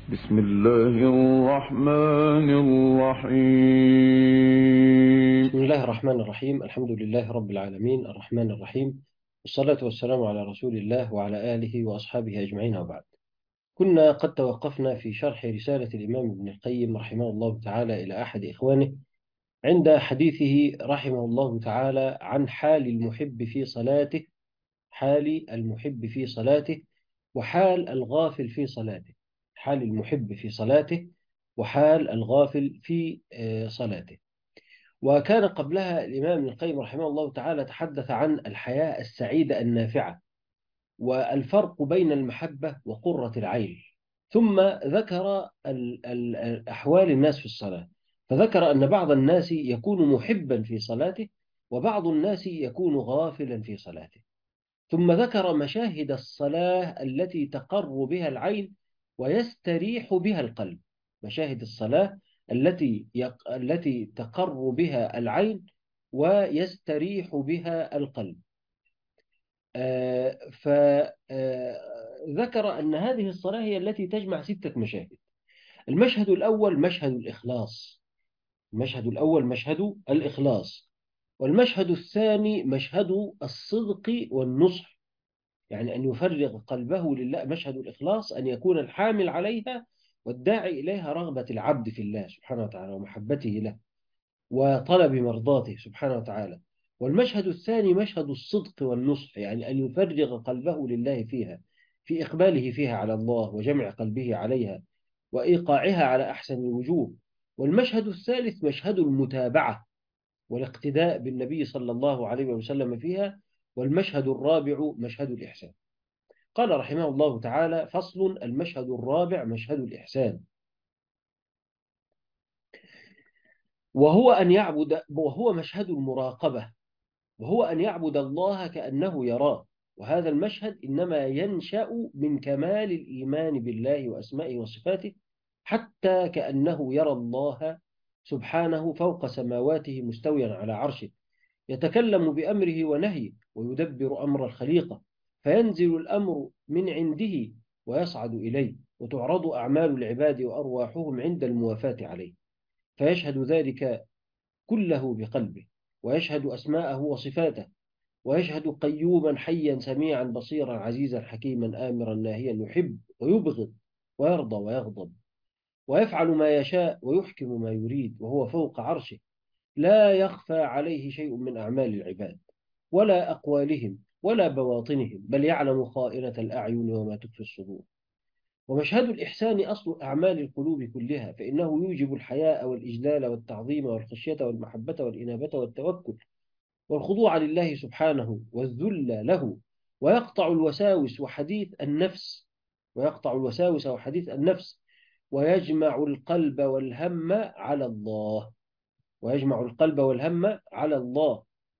بسم الله الرحمن الرحيم. بسم الله الرحمن الرحيم. الحمد لله رب العالمين الرحمن الرحيم، والصلاة والسلام على رسول الله وعلى آله وأصحابه أجمعين، وبعد. كنا قد توقفنا في شرح رسالة الإمام ابن القيم رحمه الله تعالى إلى أحد إخوانه عند حديثه رحمه الله تعالى عن حال المحب في صلاته، حال المحب في صلاته وحال الغافل في صلاته، حال المحب في صلاته وحال الغافل في صلاته. وكان قبلها الإمام ابن القيم رحمه الله تعالى تحدث عن الحياة السعيدة النافعة والفرق بين المحبة وقرة العين، ثم ذكر أحوال الناس في الصلاة، فذكر أن بعض الناس يكون محبا في صلاته وبعض الناس يكون غافلا في صلاته، ثم ذكر مشاهد الصلاة التي تقر بها العين ويستريح بها القلب، مشاهد الصلاة التي تقر بها العين ويستريح بها القلب. فذكر أن هذه الصلاة هي التي تجمع 6 مشاهد. المشهد الأول مشهد الإخلاص، المشهد الأول مشهد الإخلاص، والمشهد الثاني مشهد الصدق والنصح، يعني أن يفرغ قلبه لله. مشهد الإخلاص أن يكون الحامل عليها والداعي إليها رغبة العبد في الله سبحانه وتعالى ومحبته له وطلب مرضاته سبحانه وتعالى. والمشهد الثاني مشهد الصدق والنصح، يعني أن يفرغ قلبه لله فيها، في إقباله فيها على الله وجمع قلبه عليها وإيقاعها على أحسن الوجوه. والمشهد الثالث مشهد المتابعة والاقتداء بالنبي صلى الله عليه وسلم فيها. والمشهد الرابع مشهد الإحسان. قال رحمه الله تعالى: فصل: المشهد الرابع مشهد الإحسان، وهو مشهد المراقبة، وهو أن يعبد الله كأنه يراه. وهذا المشهد إنما ينشأ من كمال الإيمان بالله وأسمائه وصفاته، حتى كأنه يرى الله سبحانه فوق سماواته مستويا على عرشه، يتكلم بأمره ونهيه ويدبر أمر الخليقة، فينزل الأمر من عنده ويصعد إليه، وتعرض أعمال العباد وأرواحهم عند الموافاة عليه، فيشهد ذلك كله بقلبه، ويشهد أسماءه وصفاته، ويشهد قيوما حيا سميعا بصيرا عزيزا حكيما آمرا ناهيا، يحب ويبغض ويرضى ويغضب، ويفعل ما يشاء ويحكم ما يريد، وهو فوق عرشه، لا يخفى عليه شيء من أعمال العباد ولا أقوالهم ولا بواطنهم، بل يعلم خائنة الأعين وما تخفي الصدور. ومشهد الإحسان أصل أعمال القلوب كلها، فإنه يوجب الحياء والإجلال والتعظيم والخشية والمحبة والإنابة والتوكل والخضوع لله سبحانه والذل له، ويقطع الوساوس وحديث النفس، ويقطع الوساوس وحديث النفس، ويجمع القلب والهم على الله، ويجمع القلب والهم على الله.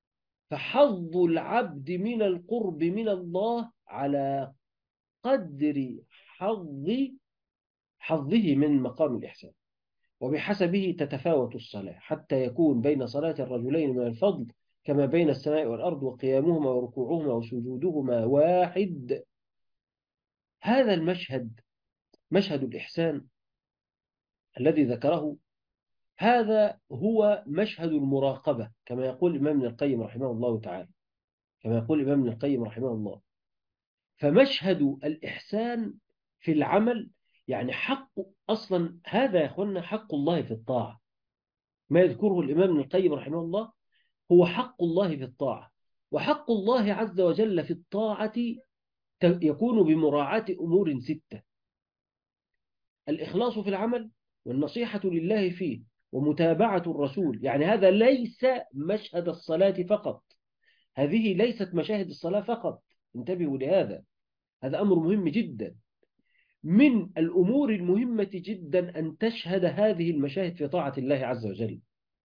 فحظ العبد من القرب من الله على قدر حظ حظه من مقام الإحسان، وبحسبه تتفاوت الصلاة، حتى يكون بين صلاة الرجلين من الفضل كما بين السماء والأرض، وقيامهما وركوعهما وسجودهما واحد. هذا المشهد، مشهد الإحسان الذي ذكره، هذا هو مشهد المراقبة، كما يقول الإمام ابن القيم رحمه الله تعالى، كما يقول الإمام ابن القيم رحمه الله. فمشهد الإحسان في العمل، يعني حق، أصلا هذا يا أخوانا حق الله في الطاعة. ما يذكره الإمام ابن القيم رحمه الله هو حق الله في الطاعة. وحق الله عز وجل في الطاعة يكون بمراعاة أمور 6: الإخلاص في العمل، والنصيحة لله فيه، ومتابعة الرسول. يعني هذا ليس مشهد الصلاة فقط، هذه ليست مشاهد الصلاة فقط، انتبهوا لهذا، هذا أمر مهم جدا. من الأمور المهمة جدا أن تشهد هذه المشاهد في طاعة الله عز وجل.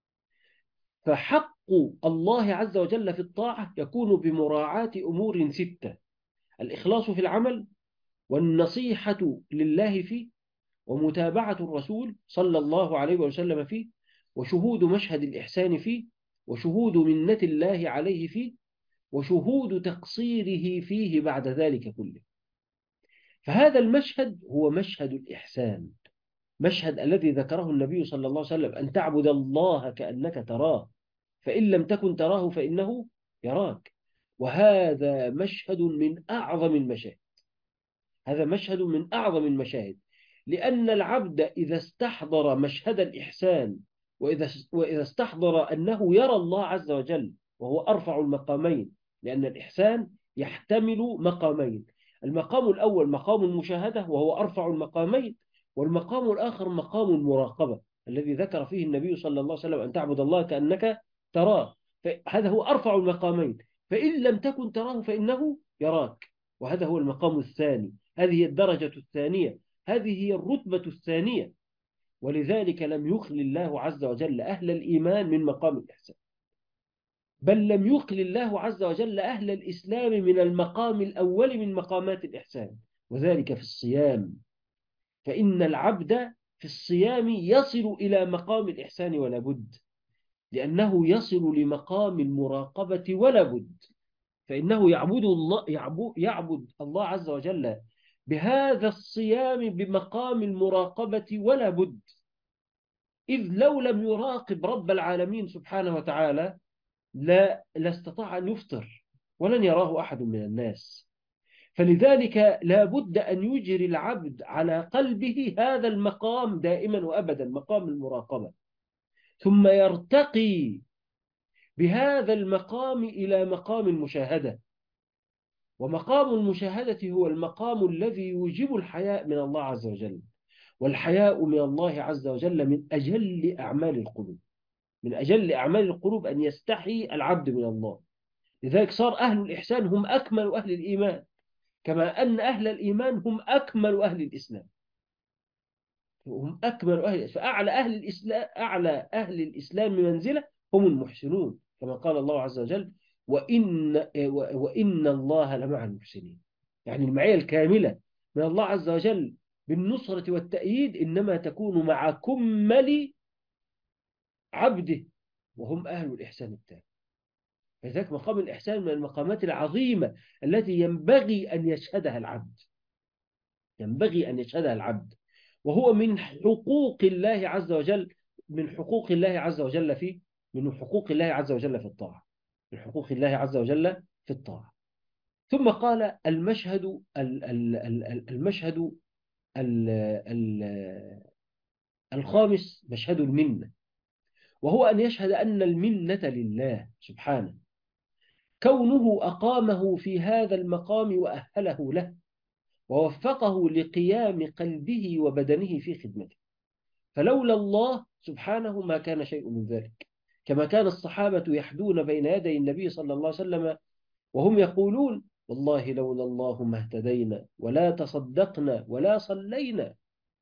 فحق الله عز وجل في الطاعة يكون بمراعاة أمور 6: الإخلاص في العمل، والنصيحة لله فيه، ومتابعة الرسول صلى الله عليه وسلم فيه، وشهود مشهد الإحسان فيه، وشهود منة الله عليه فيه، وشهود تقصيره فيه بعد ذلك كله. فهذا المشهد هو مشهد الإحسان، مشهد الذي ذكره النبي صلى الله عليه وسلم، أن تعبد الله كأنك تراه، فإن لم تكن تراه فإنه يراك. وهذا مشهد من أعظم المشاهد، هذا مشهد من أعظم المشاهد، لأن العبد إذا استحضر مشهد الإحسان، وإذا استحضر أنه يرى الله عز وجل، وهو أرفع المقامين، لأن الإحسان يحتمل مقامين: المقام الأول مقام المشاهدة وهو أرفع المقامين، والمقام الآخر مقام المراقبة الذي ذكر فيه النبي صلى الله عليه وسلم أن تعبد الله كأنك تراه، فهذا هو أرفع المقامين، فإن لم تكن تراه فإنه يراك، وهذا هو المقام الثاني، هذه هي الدرجة الثانية، هذه هي الرتبة الثانية. ولذلك لم يخل الله عز وجل أهل الإيمان من مقام الإحسان، بل لم يخل الله عز وجل أهل الإسلام من المقام الأول من مقامات الإحسان، وذلك في الصيام. فإن العبد في الصيام يصل إلى مقام الإحسان ولا بد، لأنه يصل لمقام المراقبة ولا بد، فإنه يعبد الله عز وجل بهذا الصيام بمقام المراقبة ولا بد، إذ لو لم يراقب رب العالمين سبحانه وتعالى لا استطاع أن يفطر، ولن يراه أحد من الناس. فلذلك لا بد أن يجري العبد على قلبه هذا المقام دائما وأبدا، مقام المراقبة، ثم يرتقي بهذا المقام إلى مقام المشاهدة. ومقام المشاهدة هو المقام الذي يوجب الحياء من الله عز وجل، والحياء من الله عز وجل من أجل أعمال القلوب، من أجل أعمال القلوب أن يستحي العبد من الله. لذلك صار أهل الإحسان هم أكمل أهل الإيمان، كما أن أهل الإيمان هم أكمل أهل الإسلام، هم أكمل أهل، فأعلى أهل الإسلام، أعلى أهل الإسلام منزلة هم المحسنون، كما قال الله عز وجل: وإن الله لمع المحسنين. يعني المعية الكاملة من الله عز وجل بالنصرة والتأييد إنما تكون مع كمل عبده، وهم أهل الإحسان التام. لذلك مقام الإحسان من المقامات العظيمة التي ينبغي أن يشهدها العبد، ينبغي أن يشهدها العبد، وهو من حقوق الله عز وجل، من حقوق الله عز وجل في من حقوق الله عز وجل في الطاعة، من حقوق الله عز وجل في الطاعة. ثم قال المشهد الخامس مشهد المنة، وهو أن يشهد أن المنة لله سبحانه، كونه أقامه في هذا المقام وأهله له، ووفقه لقيام قلبه وبدنه في خدمته، فلولا الله سبحانه ما كان شيء من ذلك. كما كان الصحابة يحدون بين يدي النبي صلى الله عليه وسلم وهم يقولون: والله لولا الله ما اهتدينا ولا تصدقنا ولا صلينا.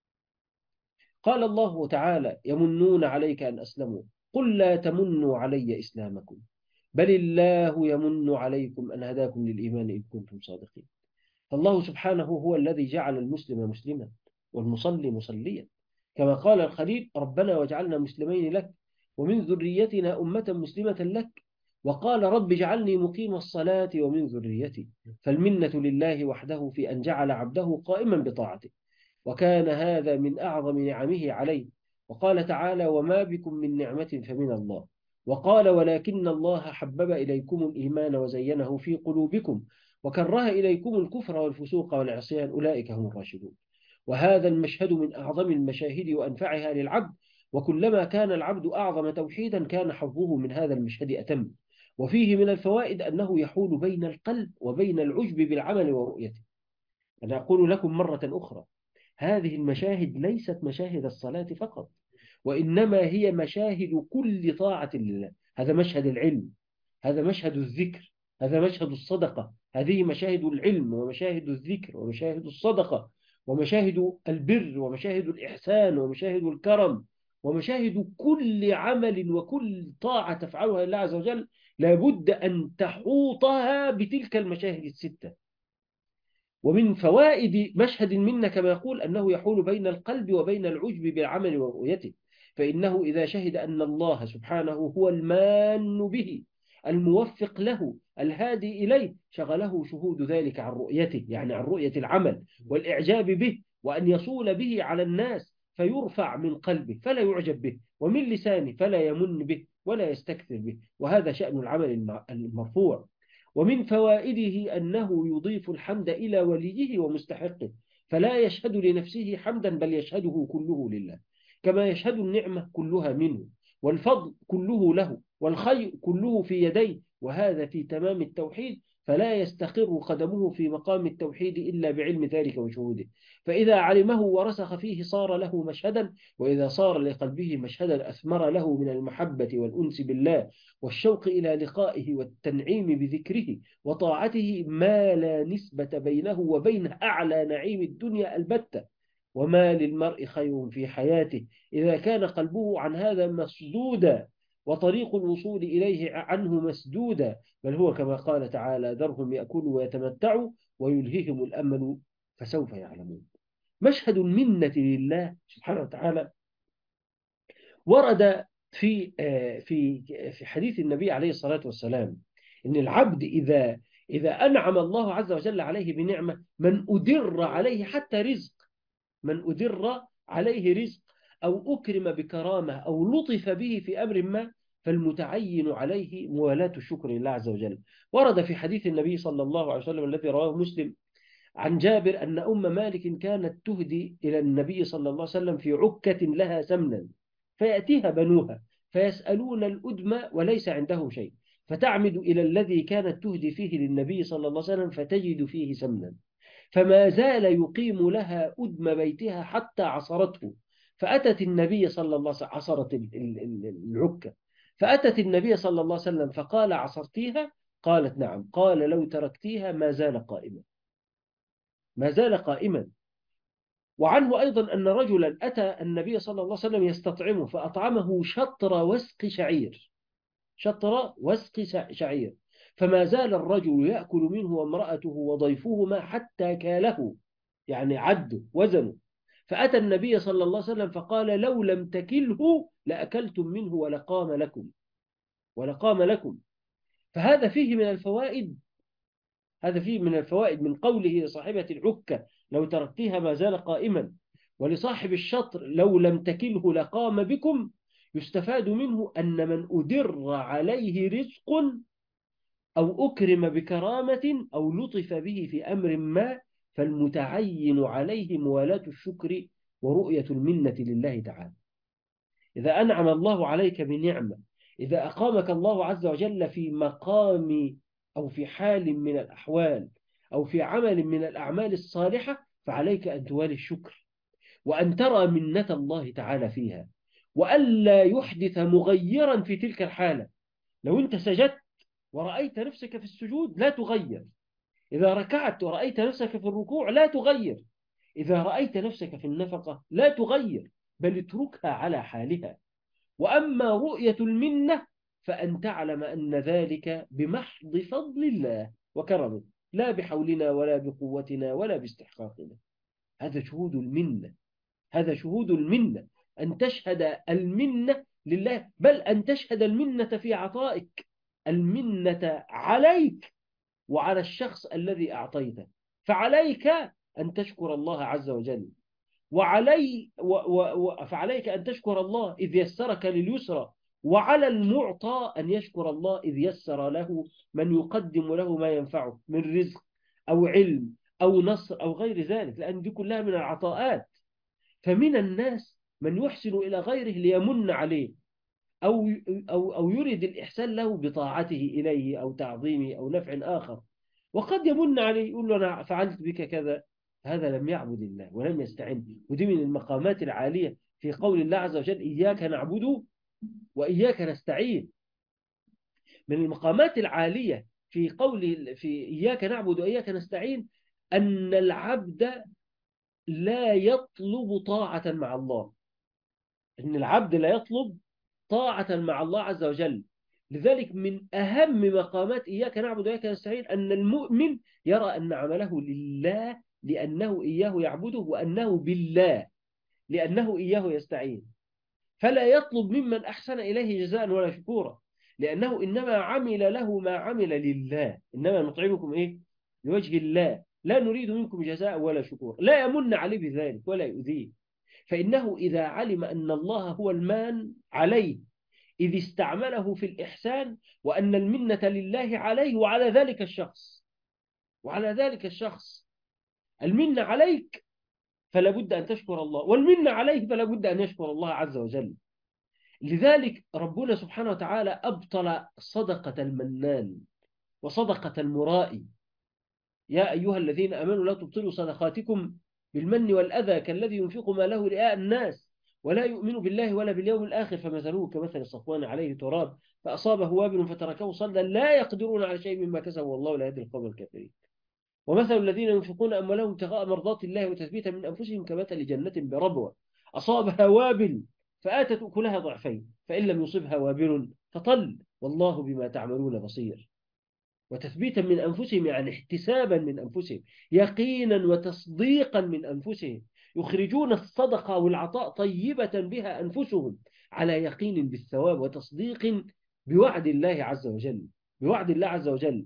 قال الله تعالى: يمنون عليك أن أسلموا، قل لا تمنوا علي إسلامكم، بل الله يمن عليكم أن هداكم للإيمان إن كنتم صادقين. فالله سبحانه هو الذي جعل المسلم مسلما والمصلي مصليا، كما قال الخليل: ربنا واجعلنا مسلمين لك ومن ذريتنا أمة مسلمة لك، وقال: رب اجعلني مقيم الصلاة ومن ذريتي. فالمنة لله وحده في أن جعل عبده قائما بطاعته، وكان هذا من أعظم نعمه عليه. وقال تعالى: وما بكم من نعمة فمن الله. وقال: ولكن الله حبب إليكم الإيمان وزينه في قلوبكم وكره إليكم الكفر والفسوق والعصيان أولئك هم الراشدون. وهذا المشهد من أعظم المشاهد وأنفعها للعبد، وكلما كان العبد أعظم توحيدا كان حظه من هذا المشهد أتم. وفيه من الفوائد أنه يحول بين القلب وبين العجب بالعمل ورؤيته. أنا أقول لكم مرة أخرى: هذه المشاهد ليست مشاهد الصلاة فقط، وإنما هي مشاهد كل طاعة لله. هذا مشهد العلم، هذا مشهد الذكر، هذا مشهد الصدقة، هذه مشاهد العلم ومشاهد الذكر ومشاهد الصدقة ومشاهد البر ومشاهد الإحسان ومشاهد الكرم ومشاهد كل عمل وكل طاعة تفعلها لله عز وجل، لابد أن تحوطها بتلك المشاهد الستة. ومن فوائد مشهد منا كما يقول أنه يحول بين القلب وبين العجب بالعمل ورؤيته، فإنه إذا شهد أن الله سبحانه هو المان به الموفق له الهادي إليه شغله شهود ذلك عن رؤيته، يعني عن رؤية العمل والإعجاب به، وأن يصول به على الناس فيرفع من قلبه فلا يعجب به، ومن لسانه فلا يمن به ولا يستكثر به، وهذا شأن العمل المرفوع. ومن فوائده أنه يضيف الحمد إلى وليه ومستحقه، فلا يشهد لنفسه حمدا بل يشهده كله لله، كما يشهد النعمة كلها منه، والفضل كله له، والخير كله في يديه، وهذا في تمام التوحيد، فلا يستقر قدمه في مقام التوحيد إلا بعلم ذلك وشهوده، فإذا علمه ورسخ فيه صار له مشهدا، وإذا صار لقلبه مشهدا أثمر له من المحبة والأنس بالله والشوق إلى لقائه والتنعيم بذكره وطاعته ما لا نسبة بينه وبين أعلى نعيم الدنيا البتة. وما للمرء خير في حياته إذا كان قلبه عن هذا مسدودا وطريق الوصول إليه عنه مسدودا، بل هو كما قال تعالى: ذرهم يأكلوا ويتمتعوا ويلههم الأمل فسوف يعلمون. مشهد المنة لله سبحانه وتعالى ورد في حديث النبي عليه الصلاة والسلام إن العبد إذا أنعم الله عز وجل عليه بنعمة، من أدر عليه حتى رزق، من أدر عليه رزق أو أكرم بكرامة أو لطف به في أمر ما، فالمتعين عليه موالاة الشكر لله عز وجل. ورد في حديث النبي صلى الله عليه وسلم الذي رواه مسلم عن جابر أن أم مالك كانت تهدي إلى النبي صلى الله عليه وسلم في عكة لها سمنا، فيأتيها بنوها فيسألون الأدم وليس عنده شيء، فتعمد إلى الذي كانت تهدي فيه للنبي صلى الله عليه وسلم فتجد فيه سمنا، فما زال يقيم لها أدم بيتها حتى عصرته، فأتت النبي صلى الله عليه وسلم، عصرت العكة، فأتت النبي صلى الله عليه وسلم فقال: عصرتيها؟ قالت: نعم. قال: لو تركتيها ما زال قائما، ما زال قائما. وعنه أيضا أن رجلا أتى النبي صلى الله عليه وسلم يستطعمه فأطعمه شطر وسق شعير، شطر وسق شعير، فما زال الرجل يأكل منه وامرأته وضيفهما حتى كاله، يعني عد وزنه، فأتى النبي صلى الله عليه وسلم فقال: لو لم تكله لأكلتم منه ولقام لكم، ولقام لكم. فهذا فيه من الفوائد، هذا فيه من الفوائد من قوله لصاحبة العكة: لو تركتيها ما زال قائما، ولصاحب الشطر: لو لم تكله لقام بكم. يستفاد منه أن من أدر عليه رزق أو أكرم بكرامة أو لطف به في أمر ما، فالمتعين عليه موالاة الشكر ورؤية المنة لله تعالى. إذا أنعم الله عليك بنعمة، إذا أقامك الله عز وجل في مقام أو في حال من الأحوال أو في عمل من الأعمال الصالحة، فعليك أن توالي الشكر، وأن ترى منة الله تعالى فيها، وألا يحدث مغيرا في تلك الحالة. لو أنت سجدت ورأيت نفسك في السجود لا تغير، إذا ركعت ورأيت نفسك في الركوع لا تغير، إذا رأيت نفسك في النفقة لا تغير، بل اتركها على حالها. وأما رؤية المنة فأن تعلم أن ذلك بمحض فضل الله وكرمه، لا بحولنا ولا بقوتنا ولا باستحقاقنا. هذا شهود المنة، هذا شهود المنة، أن تشهد المنة لله، بل أن تشهد المنة في عطائك، المنة عليك وعلى الشخص الذي أعطيته، فعليك أن تشكر الله عز وجل، فعليك أن تشكر الله إذ يسرك لليسرى، وعلى المعطى أن يشكر الله إذ يسر له من يقدم له ما ينفعه من رزق أو علم أو نصر أو غير ذلك، لأن دي كلها من العطاءات. فمن الناس من يحسن إلى غيره ليمن عليه أو يريد الإحسان له بطاعته إليه أو تعظيمه أو نفع آخر، وقد يمن عليه يقول له: أنا فعلت بك كذا. هذا لم يعبد الله ولم يستعن. ودي من المقامات العالية في قول الله عز وجل: إياك نعبد وإياك نستعين. من المقامات العالية في إياك نعبد وإياك نستعين أن العبد لا يطلب طاعة مع الله، أن العبد لا يطلب طاعة مع الله عز وجل. لذلك من أهم مقامات إياك نعبد وإياك نستعين أن المؤمن يرى أن عمله لله لأنه إياه يعبده، وأنه بالله لأنه إياه يستعين، فلا يطلب ممن أحسن إليه جزاء ولا شكورا. لأنه إنما عمل له ما عمل لله، إنما نطعمكم إيه؟ لوجه الله لا نريد منكم جزاء ولا شكور، لا يمن عليه بذلك ولا يؤذيه. فإنه إذا علم أن الله هو المان عليه إذ استعمله في الإحسان، وأن المنة لله عليه وعلى ذلك الشخص، وعلى ذلك الشخص المنة عليك فلا بد أن تشكر الله، والمنة عليه فلا بد أن يشكر الله عز وجل. لذلك ربنا سبحانه وتعالى أبطل صدقة المنان وصدقة المرائي. يا أيها الذين آمنوا لا تبطلوا صدقاتكم بالمن والأذى كالذي ينفق ماله رئاء الناس ولا يؤمن بالله ولا باليوم الآخر فمثله كمثل صفوان عليه تراب فأصابه وابل فتركه صلدا لا يقدرون على شيء مما كسبوا والله لا يهدي القوم الكافرين. ومثل الذين ينفقون أموالهم ابتغاء مرضات الله وتثبيتا من أنفسهم كمثل جنة بربوة أصابها وابل فآتت أكلها ضعفين فإن لم يصبها وابل فطل والله بما تعملون بصير. وتثبيتا من أنفسهم يعني احتسابا من أنفسهم، يقينا وتصديقا من أنفسهم، يخرجون الصدقة والعطاء طيبة بها أنفسهم على يقين بالثواب وتصديق بوعد الله عز وجل، بوعد الله عز وجل.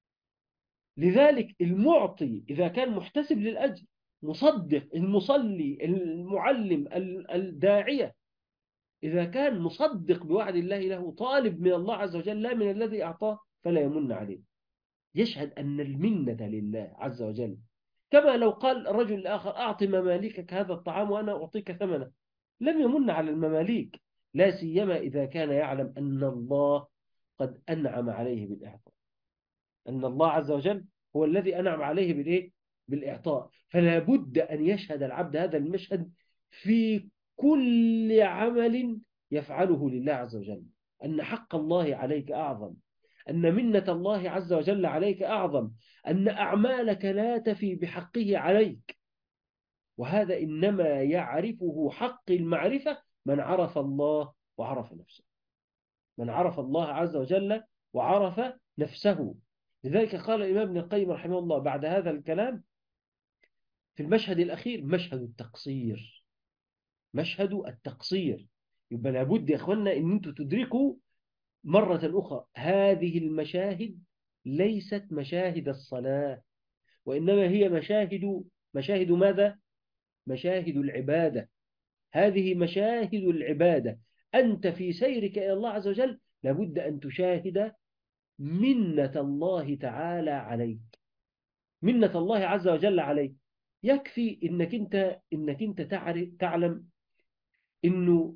لذلك المعطي إذا كان محتسب للأجر، مصدق، المصلي، المعلم، الداعية، إذا كان مصدق بوعد الله له طالب من الله عز وجل لا من الذي أعطاه فلا يمن عليه، يشهد أن المنة لله عز وجل. كما لو قال الرجل الآخر أعط مماليكك هذا الطعام وأنا أعطيك ثمنه، لم يمن على المماليك، لا سيما إذا كان يعلم أن الله قد أنعم عليه بالإعطاء، أن الله عز وجل هو الذي أنعم عليه بالإيه؟ بالإعطاء. فلا بد أن يشهد العبد هذا المشهد في كل عمل يفعله لله عز وجل، أن حق الله عليك أعظم، أن منة الله عز وجل عليك أعظم، أن أعمالك لا تفي بحقه عليك. وهذا إنما يعرفه حق المعرفة من عرف الله وعرف نفسه، من عرف الله عز وجل وعرف نفسه. لذلك قال الإمام ابن القيم رحمه الله بعد هذا الكلام في المشهد الأخير مشهد التقصير، مشهد التقصير. يبقى لابد يا أخوانا أن أنتم تدركوا مرة أخرى هذه المشاهد ليست مشاهد الصلاة، وإنما هي مشاهد ماذا؟ مشاهد العبادة. هذه مشاهد العبادة. أنت في سيرك إلى الله عز وجل لابد أن تشاهد منة الله تعالى عليك، منة الله عز وجل عليك. يكفي إنك أنت تعلم إنه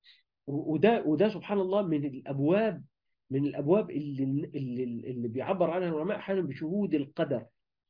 وده سبحان الله من الأبواب اللي بيعبر عنها العلماء أحيانا بشهود القدر.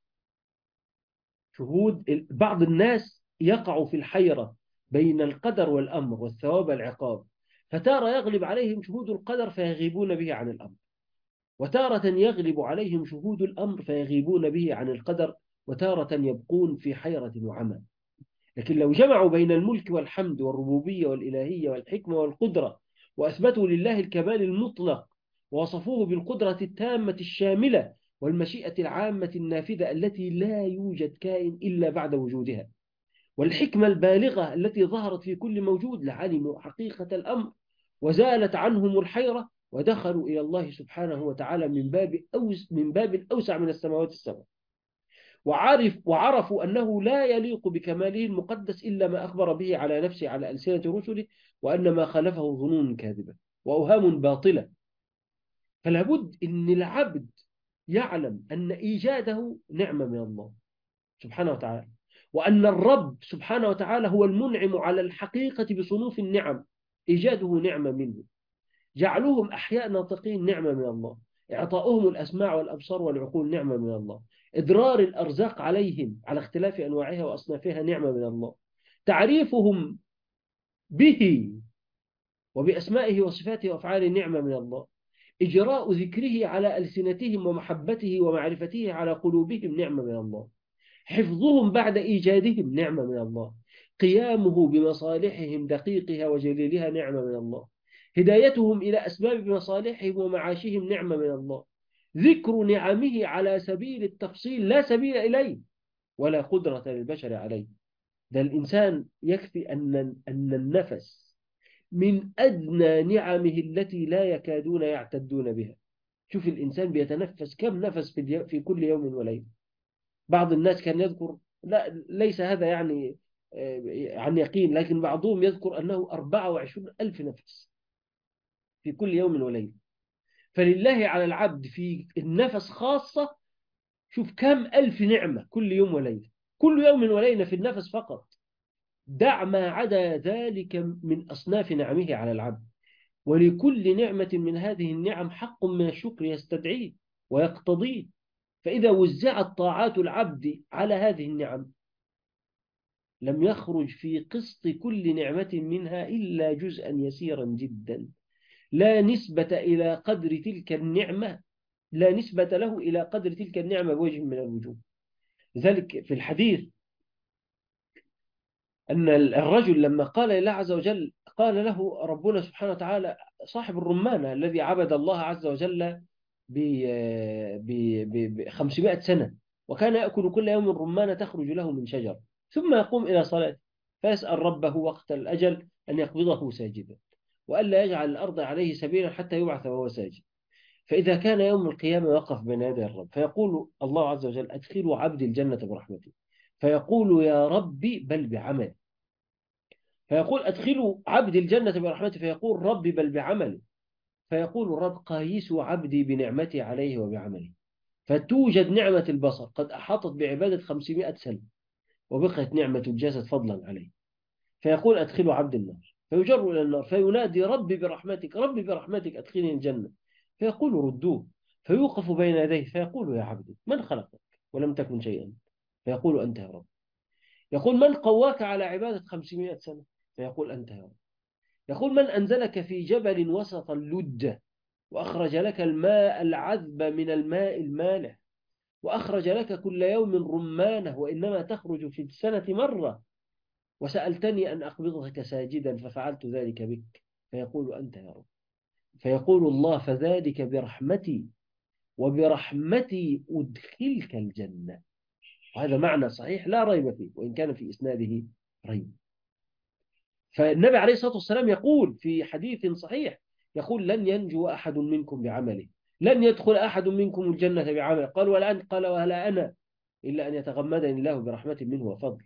بعض الناس يقع في الحيرة بين القدر والأمر والثواب والعقاب، فتارة يغلب عليهم شهود القدر فيغيبون به عن الأمر، وتارة يغلب عليهم شهود الأمر فيغيبون به عن القدر، وتارة يبقون في حيرة وعمى. لكن لو جمعوا بين الملك والحمد والربوبية والإلهية والحكمة والقدرة وأثبتوا لله الكمال المطلق ووصفوه بالقدرة التامة الشاملة والمشيئة العامة النافذة التي لا يوجد كائن إلا بعد وجودها، والحكمة البالغة التي ظهرت في كل موجود، لعلموا حقيقة الأمر وزالت عنهم الحيرة ودخلوا إلى الله سبحانه وتعالى من باب أوسع من السماوات السبع، وعرفوا أنه لا يليق بكماله المقدس إلا ما أخبر به على نفسه على ألسنة رسله، وأن ما خالفه ظنون كاذبة وأوهام باطلة. فلا بد أن العبد يعلم أن إيجاده نعمة من الله سبحانه وتعالى، وأن الرب سبحانه وتعالى هو المنعم على الحقيقة بصنوف النعم، إيجاده نعمة منه، جعلهم أحياء ناطقين نعمة من الله، إعطاؤهم الأسماع والأبصار والعقول نعمة من الله، إدرار الأرزاق عليهم على اختلاف أنواعها وأصنافها نعمة من الله، تعريفهم به وبأسمائه وصفاته وأفعاله نعمة من الله، إجراء ذكره على ألسنتهم ومحبته ومعرفته على قلوبهم نعمة من الله، حفظهم بعد إيجادهم نعمة من الله، قيامه بمصالحهم دقيقها وجليلها نعمة من الله، هدايتهم إلى أسباب مصالحهم ومعاشهم نعمة من الله، ذكر نعمه على سبيل التفصيل لا سبيل إليه ولا قدرة للبشر عليه. ده الإنسان يكفي أن النفس من أدنى نعمه التي لا يكادون يعتدون بها. شوف الإنسان بيتنفس كم نفس في كل يوم وليلة. بعض الناس كان يذكر، لا ليس هذا يعني عن يقين، لكن بعضهم يذكر أنه 24 ألف نفس في كل يوم وليلة. فلله على العبد في النفس خاصة شوف كم ألف نعمة كل يوم وليلة، كل يوم وليلة في النفس فقط. دع ما عدا ذلك من أصناف نعمه على العبد. ولكل نعمة من هذه النعم حق من الشكر يستدعيه ويقتضيه. فإذا وزعت طاعات العبد على هذه النعم لم يخرج في قسط كل نعمة منها إلا جزءا يسيرا جدا، لا نسبة إلى قدر تلك النعمة، لا نسبة له إلى قدر تلك النعمة بوجه من الوجوه. لذلك في الحديث أن الرجل لما قال لله عز وجل، قال له ربنا سبحانه وتعالى صاحب الرمانة الذي عبد الله عز وجل ب 500 سنة، وكان يأكل كل يوم الرمانة تخرج له من شجر، ثم يقوم إلى صلاة فيسأل ربه وقت الأجل أن يقبضه ساجدا وألا يجعل الأرض عليه سبيلا حتى يبعث وهو ساجد. فإذا كان يوم القيامة وقف بين يدي الرب فيقول الله عز وجل أدخلوا عبدي الجنة برحمتي، فيقول يا ربي بل بعمل. فيقول أدخلوا عبدي الجنة برحمتي، فيقول ربي بل بعملي. فيقول الرب قايسوا عبدي بنعمتي عليه وبعمله. فتوجد نعمة البصر قد أحاطت بعبادة 500 سنة وبقيت نعمة الجسد فضلا عليه. فيقول أدخلوا عبد النار، فيجر إلى النار فينادي ربي برحمتك ربي برحمتك أدخلني الجنة. فيقول ردوه، فيوقف بين يديه فيقول يا عبدي من خلقك ولم تكن شيئا؟ فيقول أنت يا رب. يقول من قواك على عبادة 500 سنة؟ فيقول أنت يا رب. يقول من أنزلك في جبل وسط اللجة وأخرج لك الماء العذب من الماء المالح وأخرج لك كل يوم رمانة وإنما تخرج في السنة مرة، وسألتني أن أقبضك ساجدا ففعلت ذلك بك؟ فيقول أنت يا رب. فيقول الله فذلك برحمتي وبرحمتي أدخلك الجنة. وهذا معنى صحيح لا ريب فيه وإن كان في إسناده ريب. فالنبي عليه الصلاة والسلام يقول في حديث صحيح، يقول لن ينجو أحد منكم بعمله، لن يدخل أحد منكم الجنة بعمله. قال ولا أنت؟ قال ولا أنا، إلا أن يتغمدني الله برحمة منه وفضل.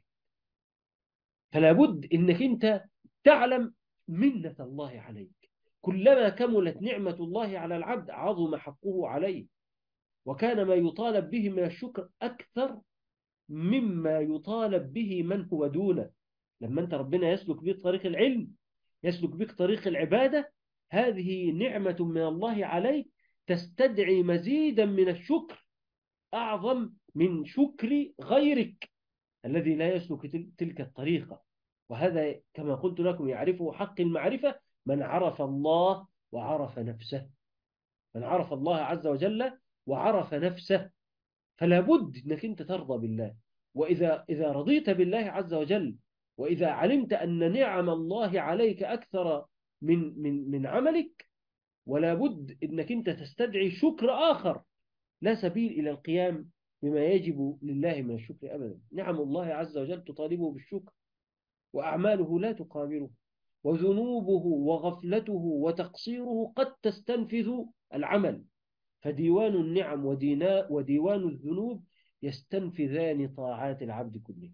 فلا بد إنك أنت تعلم منة الله عليك. كلما كملت نعمة الله على العبد عظم حقه عليه، وكان ما يطالب به من الشكر أكثر مما يطالب به من هو دونه. لما أنت ربنا يسلك بك طريق العلم، يسلك بك طريق العبادة، هذه نعمة من الله عليك تستدعي مزيدا من الشكر أعظم من شكر غيرك الذي لا يسلك تلك الطريقة. وهذا كما قلت لكم يعرفه حق المعرفة من عرف الله وعرف نفسه، من عرف الله عز وجل وعرف نفسه. فلا بد أنك أنت ترضى بالله. وإذا رضيت بالله عز وجل، وإذا علمت أن نعم الله عليك أكثر من عملك، ولا بد أنك أنت تستدعي شكر آخر، لا سبيل إلى القيام بما يجب لله من الشكر أبدا. نعم الله عز وجل تطالبه بالشكر، وأعماله لا تقابله، وذنوبه وغفلته وتقصيره قد تستنفذ العمل. فديوان النعم وديوان الذنوب يستنفذان طاعات العبد كلها.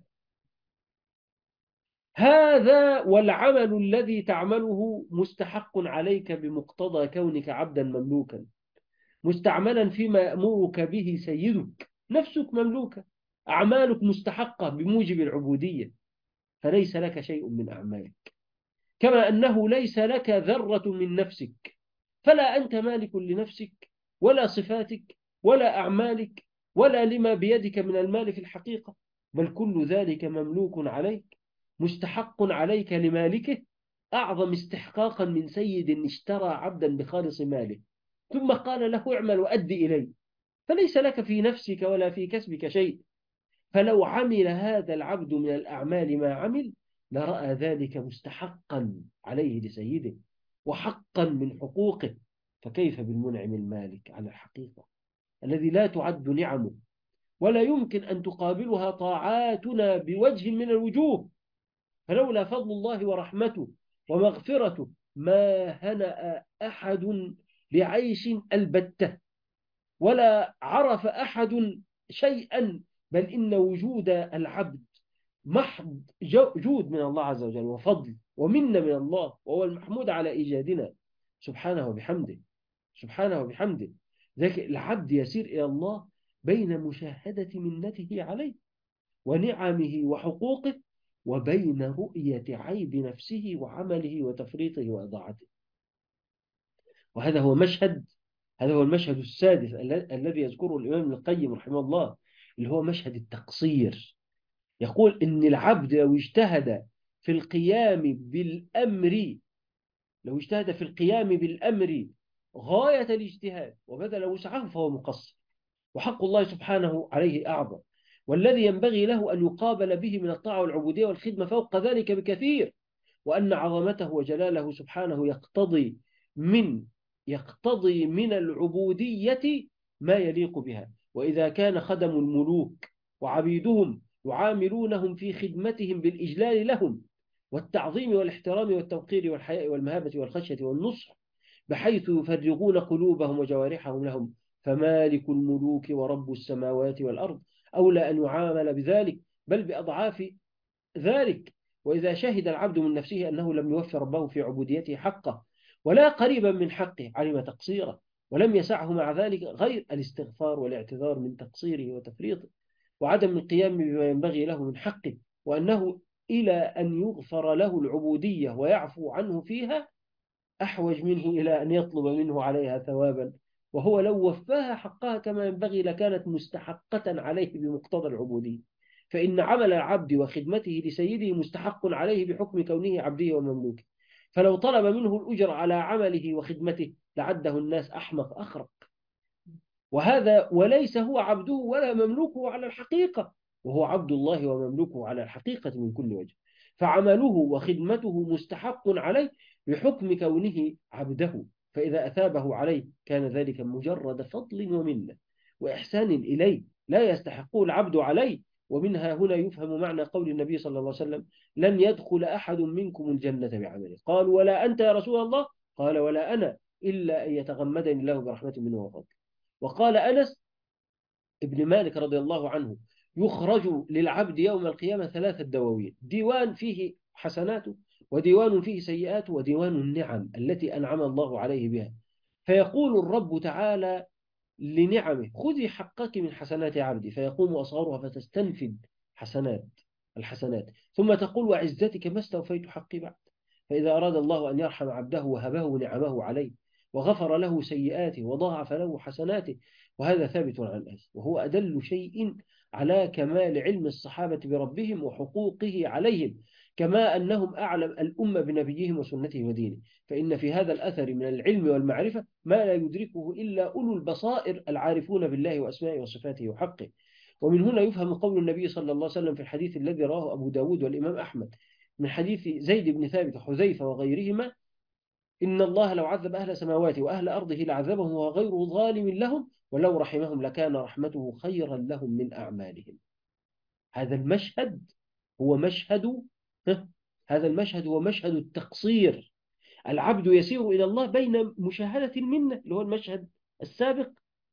هذا والعمل الذي تعمله مستحق عليك بمقتضى كونك عبدا مملوكا مستعملا فيما يأمرك به سيدك. نفسك مملوكة، أعمالك مستحقة بموجب العبودية، فليس لك شيء من أعمالك، كما أنه ليس لك ذرة من نفسك، فلا أنت مالك لنفسك ولا صفاتك ولا أعمالك ولا لما بيدك من المال في الحقيقة، بل كل ذلك مملوك عليك مستحق عليك لمالكه، أعظم استحقاقا من سيد اشترى عبدا بخالص ماله ثم قال له اعمل وأدي إلي، فليس لك في نفسك ولا في كسبك شيء. فلو عمل هذا العبد من الأعمال ما عمل لرأى ذلك مستحقا عليه لسيده وحقا من حقوقه. فكيف بالمنعم المالك على الحقيقة الذي لا تعد نعمه ولا يمكن أن تقابلها طاعاتنا بوجه من الوجوه؟ فلولا فضل الله ورحمته ومغفرته ما هنأ أحد لعيش البتة، ولا عرف أحد شيئا، بل إن وجود العبد محض جود من الله عز وجل وفضل ومنة من الله، وهو المحمود على إيجادنا سبحانه وبحمده. سبحانه وبحمده. ذلك العبد يسير إلى الله بين مشاهدة منته عليه ونعمه وحقوقه، وبين رؤية عيب نفسه وعمله وتفريطه وإضاعته. وهذا هو مشهد، هذا هو المشهد السادس الذي يذكره الإمام ابن القيم رحمه الله، اللي هو مشهد التقصير. يقول إن العبد لو اجتهد في القيام بالأمر، لو اجتهد في القيام بالأمر غاية الاجتهاد وبذل وسعه فهو مقصر، وحق الله سبحانه عليه أعظم، والذي ينبغي له أن يقابل به من الطاعة والعبودية والخدمة فوق ذلك بكثير، وأن عظمته وجلاله سبحانه يقتضي من العبودية ما يليق بها. وإذا كان خدم الملوك وعبيدهم يعاملونهم في خدمتهم بالإجلال لهم والتعظيم والاحترام والتوقير والحياء والمهابة والخشية والنصح، بحيث يفرغون قلوبهم وجوارحهم لهم، فمالك الملوك ورب السماوات والأرض أولى أن يعامل بذلك، بل بأضعاف ذلك. وإذا شهد العبد من نفسه أنه لم يوفي ربه في عبوديته حقه ولا قريبا من حقه علم تقصيره، ولم يسعه مع ذلك غير الاستغفار والاعتذار من تقصيره وتفريطه وعدم القيام بما ينبغي له من حقه، وأنه إلى أن يغفر له العبودية ويعفو عنه فيها أحوج منه إلى أن يطلب منه عليها ثوابا، وهو لو وفاها حقها كما ينبغي لكانت مستحقة عليه بمقتضى العبودية. فإن عمل العبد وخدمته لسيده مستحق عليه بحكم كونه عبده ومملوكه، فلو طلب منه الأجر على عمله وخدمته لعده الناس أحمق أخرق، وهذا وليس هو عبده ولا مملوكه على الحقيقة، وهو عبد الله ومملوكه على الحقيقة من كل وجه، فعمله وخدمته مستحق عليه بحكم كونه عبده، فإذا أثابه عليه كان ذلك مجرد فضل ومنة وإحسان إليه لا يستحقه العبد عليه. ومنها هنا يفهم معنى قول النبي صلى الله عليه وسلم: لن يدخل أحد منكم الجنة بعمله. قالوا: ولا أنت يا رسول الله؟ قال: ولا أنا، إلا أن يتغمدني الله برحمة منه وفضل. وقال أنس ابن مالك رضي الله عنه: يخرج للعبد يوم القيامة 3 دواوين: ديوان فيه حسناته، وديوان فيه سيئاته، وديوان النعم التي أنعم الله عليه بها. فيقول الرب تعالى لنعمه: خذي حقك من حسنات عبدي، فيقوم أصغرها فتستنفد حسنات الحسنات، ثم تقول: وعزتك ما استوفيت حقي بعد. فإذا أراد الله أن يرحم عبده وهبه نعمه عليه وغفر له سيئاته وضاعف له حسناته، وهذا ثابت عن الأنس، وهو أدل شيء على كمال علم الصحابة بربهم وحقوقه عليهم، كما أنهم أعلم الأمة بنبيهم وسنته ودينه. فإن في هذا الأثر من العلم والمعرفة ما لا يدركه إلا أولو البصائر العارفون بالله وأسمائه وصفاته وحقه. ومن هنا يفهم قول النبي صلى الله عليه وسلم في الحديث الذي رواه أبو داود والإمام أحمد من حديث زيد بن ثابت وحذيفة وغيرهما: إن الله لو عذب أهل سماواته وأهل أرضه لعذبهم وهو غير ظالم لهم، ولو رحمهم لكان رحمته خيرا لهم من أعمالهم. هذا المشهد هو مشهد هذا المشهد هو مشهد التقصير. العبد يسير إلى الله بين مشاهدة المنة اللي هو المشهد السابق،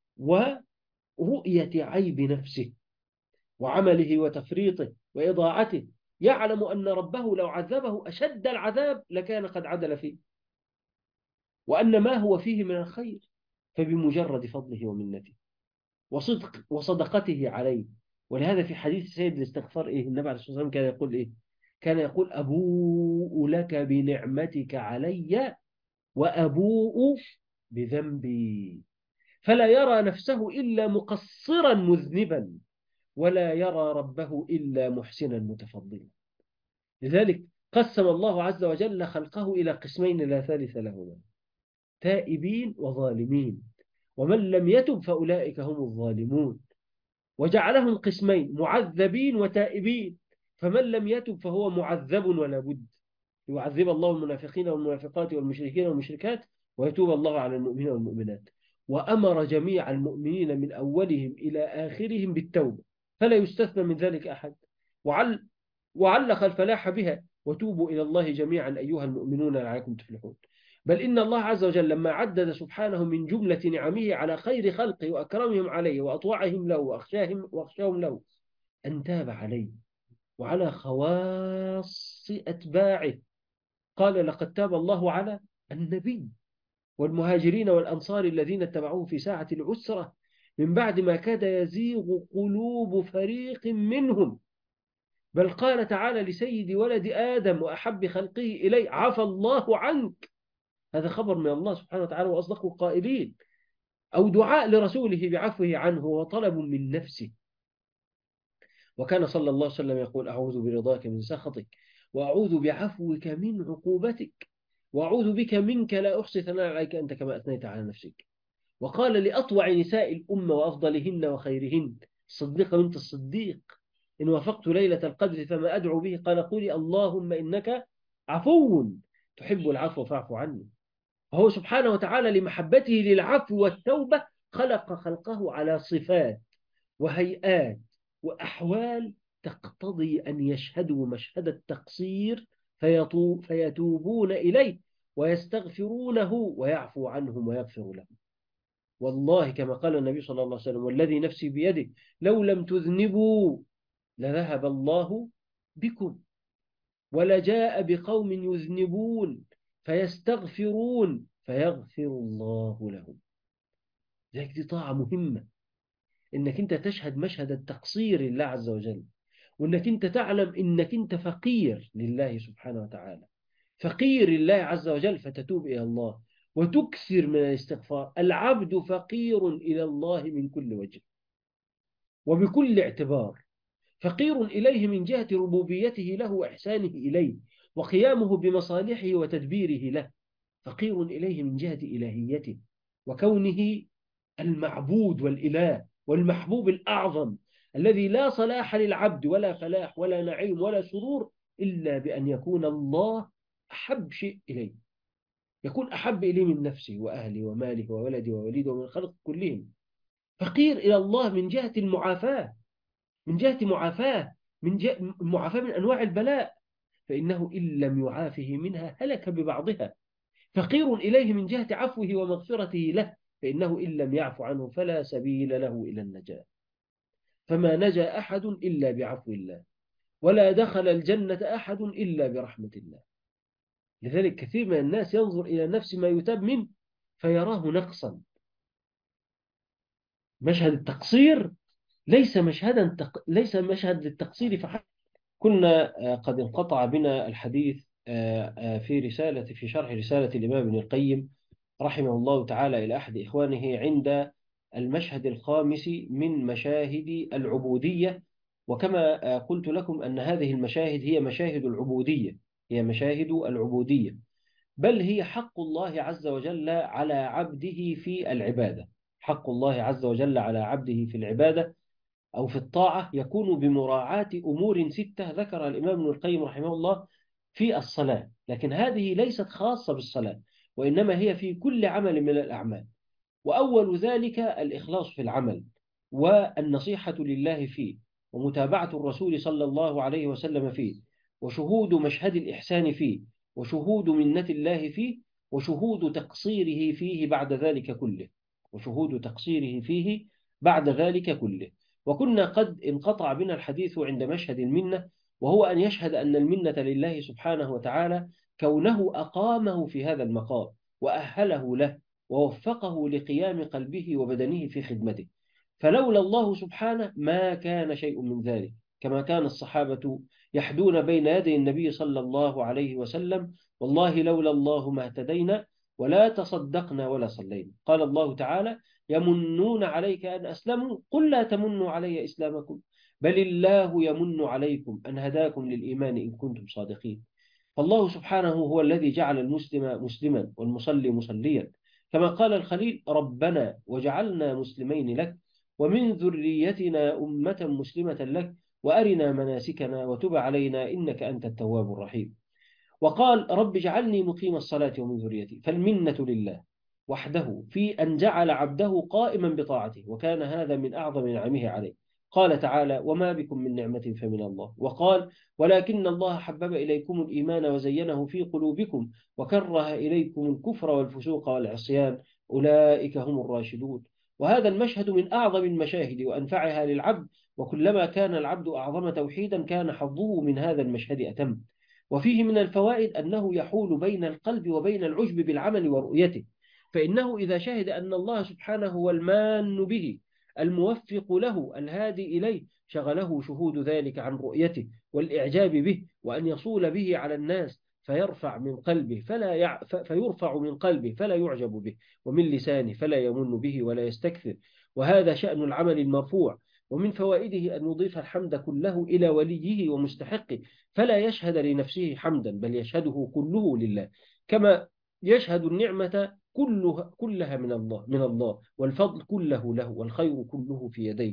ورؤية عيب نفسه وعمله وتفريطه وإضاعته، يعلم أن ربه لو عذبه أشد العذاب لكان قد عدل فيه، وأن ما هو فيه من الخير فبمجرد فضله ومنته وصدقته عليه. ولهذا في حديث سيد الاستغفار النبي عليه الصلاة والسلام كان يقول كان يقول: أبوء لك بنعمتك علي وأبوء بذنبي، فلا يرى نفسه إلا مقصرا مذنبا، ولا يرى ربه إلا محسنا متفضلا. لذلك قسم الله عز وجل خلقه إلى قسمين لا ثالث لهما: تائبين وظالمين، ومن لم يتب فأولئك هم الظالمون. وجعلهم قسمين: معذبين وتائبين، فمن لم يتب فهو معذب ولا بد، يعذب الله المنافقين والمنافقات والمشركين والمشركات ويتوب الله على المؤمنين والمؤمنات. وأمر جميع المؤمنين من أولهم إلى آخرهم بالتوبة، فلا يستثنى من ذلك أحد، وعلق الفلاح بها، وتوبوا إلى الله جميعا أيها المؤمنون لعلكم تفلحون. بل إن الله عز وجل لما عدد سبحانه من جملة نعمه على خير خلقه وأكرمهم عليه وأطوعهم له وأخشاهم له أن تاب عليه وعلى خواص أتباعه. قال لقد تاب الله على النبي والمهاجرين والأنصار الذين اتبعوه في ساعة العسرة من بعد ما كاد يزيغ قلوب فريق منهم. بل قال تعالى لسيد ولد آدم وأحب خلقه إليه عفى الله عنك. هذا خبر من الله سبحانه وتعالى وأصدق القائلين، أو دعاء لرسوله بعفوه عنه وطلب من نفسه. وكان صلى الله عليه وسلم يقول أعوذ برضاك من سخطك وأعوذ بعفوك من عقوبتك وأعوذ بك منك لا أحصي ثناء عليك أنت كما أثنيت على نفسك. وقال لأطوع نساء الأمة وأفضلهن وخيرهن الصديقة بنت الصديق إن وافقت ليلة القدر فما أدعو به قال قولي اللهم إنك عفو تحب العفو فاعف عني. فهو سبحانه وتعالى لمحبته للعفو والتوبة خلق خلقه على صفات وهيئات وأحوال تقتضي أن يشهدوا مشهد التقصير فيتوبون إليه ويستغفرونه ويعفو عنهم ويغفر لهم. والله كما قال النبي صلى الله عليه وسلم والذي نفسي بيده لو لم تذنبوا لذهب الله بكم ولجاء بقوم يذنبون فيستغفرون فيغفر الله لهم. ذلك دي طاعة مهمة، إنك أنت تشهد مشهد التقصير لله عز وجل، وإنك أنت تعلم إنك أنت فقير لله سبحانه وتعالى، فقير لله عز وجل، فتتوب إلى الله وتكثر من الاستغفار. العبد فقير إلى الله من كل وجه وبكل اعتبار، فقير إليه من جهة ربوبيته له وإحسانه إليه وقيامه بمصالحه وتدبيره له، فقير إليه من جهة إلهيته وكونه المعبود والإله والمحبوب الأعظم الذي لا صلاح للعبد ولا فلاح ولا نعيم ولا سرور إلا بأن يكون الله أحب شيء إليه، يكون أحب إليه من نفسه وأهله وماله وولده ووليده ومن خلق كلهم. فقير إلى الله من جهة المعافاة، من جهة معافاة من أنواع البلاء، فإنه إن لم يعافه منها هلك ببعضها. فقير إليه من جهة عفوه ومغفرته له، فإنه إن لم يعف عنه فلا سبيل له إلى النجاة. فما نجا أحد إلا بعفو الله، ولا دخل الجنة أحد إلا برحمة الله. لذلك كثير من الناس ينظر إلى نفس ما يتاب منه فيراه نقصا. مشهد التقصير ليس مشهد للتقصير فحسب. كنا قد انقطع بنا الحديث في شرح رسالة الإمام ابن القيم رحمه الله تعالى إلى أحد إخوانه عند المشهد الخامس من مشاهد العبودية. وكما قلت لكم أن هذه المشاهد هي مشاهد العبودية، هي مشاهد العبودية، بل هي حق الله عز وجل على عبده في العبادة. حق الله عز وجل على عبده في العبادة أو في الطاعة يكون بمراعاة أمور 6 ذكر الإمام ابن القيم رحمه الله في الصلاة، لكن هذه ليست خاصة بالصلاة وإنما هي في كل عمل من الأعمال. وأول ذلك الإخلاص في العمل والنصيحة لله فيه ومتابعة الرسول صلى الله عليه وسلم فيه وشهود مشهد الإحسان فيه وشهود منة الله فيه وشهود تقصيره فيه بعد ذلك كله وشهود تقصيره فيه بعد ذلك كله. وكنا قد انقطع بنا الحديث عند مشهد المنة، وهو أن يشهد أن المنة لله سبحانه وتعالى كونه أقامه في هذا المقام وأهله له ووفقه لقيام قلبه وبدنه في خدمته، فلولا الله سبحانه ما كان شيء من ذلك. كما كان الصحابة يحدون بين يدي النبي صلى الله عليه وسلم والله لولا الله ما اهتدينا ولا تصدقنا ولا صلينا. قال الله تعالى يمنون عليك أن أسلموا قل لا تمنوا علي إسلامكم بل الله يمن عليكم أن هداكم للإيمان إن كنتم صادقين. فالله سبحانه هو الذي جعل المسلم مسلما والمصلي مصليا، كما قال الخليل ربنا وجعلنا مسلمين لك ومن ذريتنا أمة مسلمة لك وأرنا مناسكنا وتب علينا إنك أنت التواب الرحيم. وقال رب اجعلني مقيم الصلاة ومن ذريتي. فالمنة لله وحده في أن جعل عبده قائما بطاعته، وكان هذا من أعظم نعمه عليه. قال تعالى: وما بكم من نعمة فمن الله. وقال: ولكن الله حبب إليكم الإيمان وزينه في قلوبكم وكره إليكم الكفر والفسوق والعصيان أولئك هم الراشدون. وهذا المشهد من أعظم المشاهد وأنفعها للعبد، وكلما كان العبد أعظم توحيدا كان حظه من هذا المشهد أتم. وفيه من الفوائد أنه يحول بين القلب وبين العجب بالعمل ورؤيته، فإنه إذا شهد أن الله سبحانه هو المان به الموفق له الهادي إليه شغله شهود ذلك عن رؤيته والإعجاب به، وأن يصول به على الناس فيرفع من قلبه فيرفع من قلبه فلا يعجب به، ومن لسانه فلا يمن به ولا يستكثر. وهذا شأن العمل المرفوع. ومن فوائده أن يضيف الحمد كله إلى وليه ومستحقه، فلا يشهد لنفسه حمدا بل يشهده كله لله، كما يشهد النعمة كلها من الله والفضل كله له والخير كله في يديه.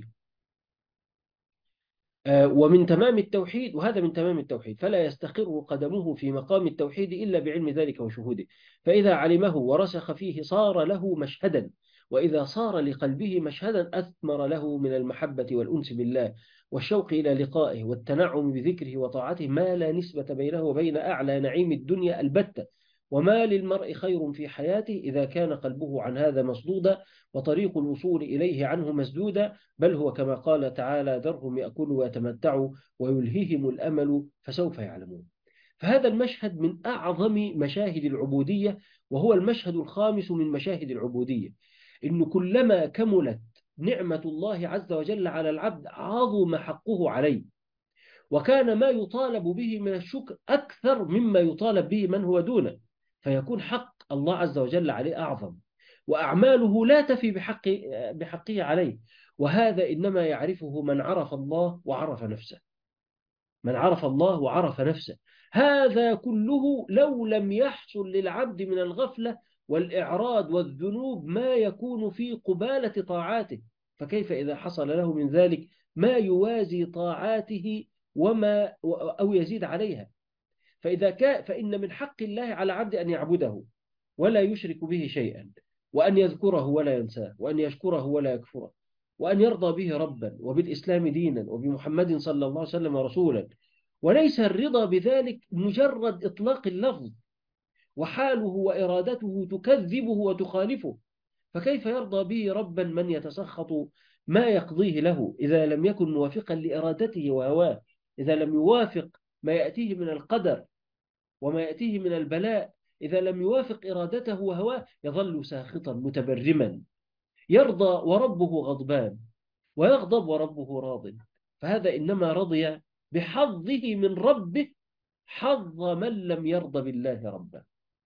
ومن تمام التوحيد، وهذا من تمام التوحيد، فلا يستقر قدمه في مقام التوحيد إلا بعلم ذلك وشهوده، فإذا علمه ورسخ فيه صار له مشهدا، وإذا صار لقلبه مشهدا أثمر له من المحبة والأنس بالله والشوق إلى لقائه والتنعم بذكره وطاعته ما لا نسبة بينه وبين أعلى نعيم الدنيا البتة. وما للمرء خير في حياته إذا كان قلبه عن هذا مصدودا وطريق الوصول إليه عنه مسدودا، بل هو كما قال تعالى: ذرهم يأكلوا ويتمتعوا ويلهيهم الأمل فسوف يعلمون. فهذا المشهد من أعظم مشاهد العبودية، وهو المشهد الخامس من مشاهد العبودية. إن كلما كملت نعمة الله عز وجل على العبد عظم حقه عليه، وكان ما يطالب به من الشكر أكثر مما يطالب به من هو دونه، فيكون حق الله عز وجل عليه أعظم، وأعماله لا تفي بحقه عليه. وهذا إنما يعرفه من عرف الله وعرف نفسه. من عرف الله وعرف نفسه. هذا كله لو لم يحصل للعبد من الغفلة والإعراض والذنوب ما يكون في قبالة طاعاته، فكيف إذا حصل له من ذلك ما يوازي طاعاته أو يزيد عليها؟ فإن من حق الله على عبد أن يعبده ولا يشرك به شيئا، وأن يذكره ولا ينساه، وأن يشكره ولا يكفره، وأن يرضى به ربا وبالإسلام دينا وبمحمد صلى الله عليه وسلم رسولا. وليس الرضا بذلك مجرد إطلاق اللفظ، وحاله وإرادته تكذبه وتخالفه. فكيف يرضى به ربا من يتسخط ما يقضيه له إذا لم يكن موافقا لإرادته وهواه، إذا لم يوافق ما يأتيه من القدر وما يأتيه من البلاء، إذا لم يوافق إرادته وهواه يظل ساخطا متبرما، يرضى وربه غضبان، ويغضب وربه راض. فهذا إنما رضي بحظه من ربه حظ من لم يرضى بالله ربا.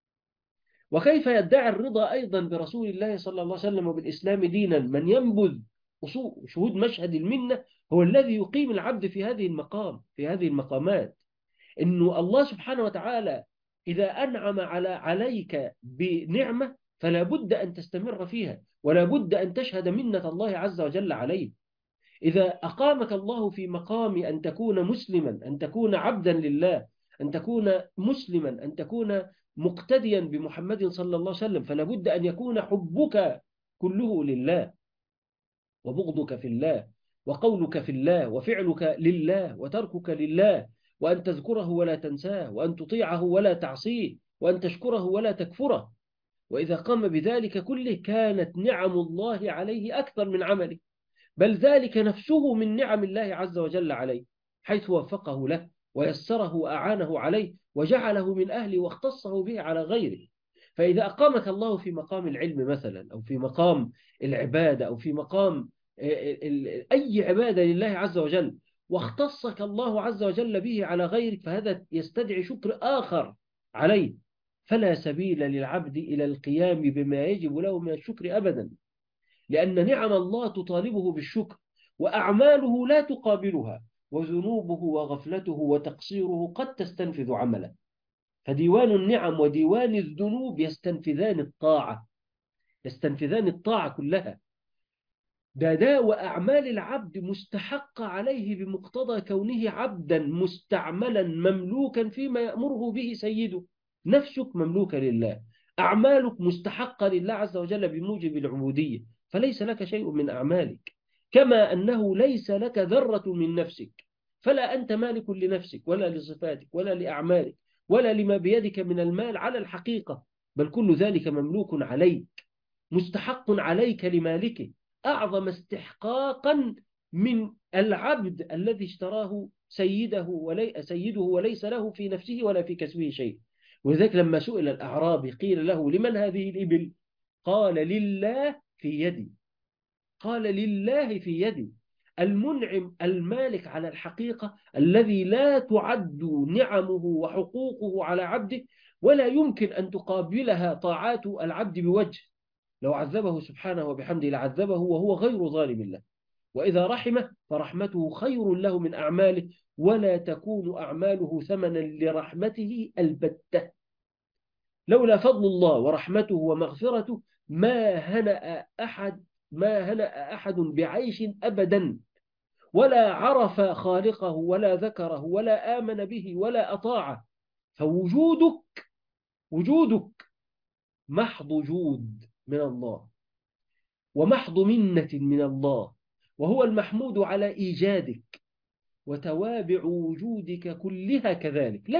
وكيف يدعي الرضا أيضا برسول الله صلى الله عليه وسلم وبالإسلام دينا من ينبذ شهود مشهد المنة هو الذي يقيم العبد في هذه المقامات. إنه الله سبحانه وتعالى إذا أنعم عليك بنعمة فلا بد أن تستمر فيها، ولا بد أن تشهد منة الله عز وجل عليك. إذا أقامك الله في مقام أن تكون مسلما، أن تكون عبدا لله، أن تكون مسلما، أن تكون مقتديا بمحمد صلى الله عليه وسلم، فلا بد أن يكون حبك كله لله، وبغضك في الله، وقولك في الله، وفعلك لله، وتركك لله، وأن تذكره ولا تنساه، وأن تطيعه ولا تعصيه، وأن تشكره ولا تكفره. وإذا قام بذلك كله كانت نعم الله عليه أكثر من عمله، بل ذلك نفسه من نعم الله عز وجل عليه، حيث وفقه له ويسره وأعانه عليه وجعله من أهله واختصه به على غيره. فإذا أقامك الله في مقام العلم مثلا، أو في مقام العبادة، أو في مقام أي عبادة لله عز وجل، واختصك الله عز وجل به على غيرك، فهذا يستدعي شكر آخر عليه، فلا سبيل للعبد إلى القيام بما يجب له من الشكر أبدا، لأن نعم الله تطالبه بالشكر، وأعماله لا تقابلها، وذنوبه وغفلته وتقصيره قد تستنفذ عمله. فديوان النعم وديوان الذنوب يستنفذان الطاعة كلها. وأعمال العبد مستحق عليه بمقتضى كونه عبدا مستعملا مملوكا فيما يأمره به سيده. نفسك مملوكة لله، أعمالك مستحقة لله عز وجل بموجب العبودية، فليس لك شيء من أعمالك. كما أنه ليس لك ذرة من نفسك، فلا أنت مالك لنفسك ولا لصفاتك ولا لأعمالك ولا لما بيدك من المال على الحقيقة، بل كل ذلك مملوك عليك، مستحق عليك لمالكه، أعظم استحقاقا من العبد الذي اشتراه سيده وليس له في نفسه ولا في كسبه شيء. ولذلك لما سئل الأعرابي قيل له: لمن هذه الإبل؟ قال: لله في يدي. قال: لله في يدي. المنعم المالك على الحقيقة الذي لا تعد نعمه وحقوقه على عبده، ولا يمكن أن تقابلها طاعات العبد بوجه. لو عذبه سبحانه وبحمده لعذبه وهو غير ظالم له، وإذا رحمه فرحمته خير له من أعماله، ولا تكون أعماله ثمنا لرحمته البتة. لولا فضل الله ورحمته ومغفرته ما هنأ أحد بعيش أبدا، ولا عرف خالقه ولا ذكره ولا آمن به ولا أطاعه. وجودك محض جود من الله ومحض منة من الله، وهو المحمود على إيجادك، وتوابع وجودك كلها كذلك،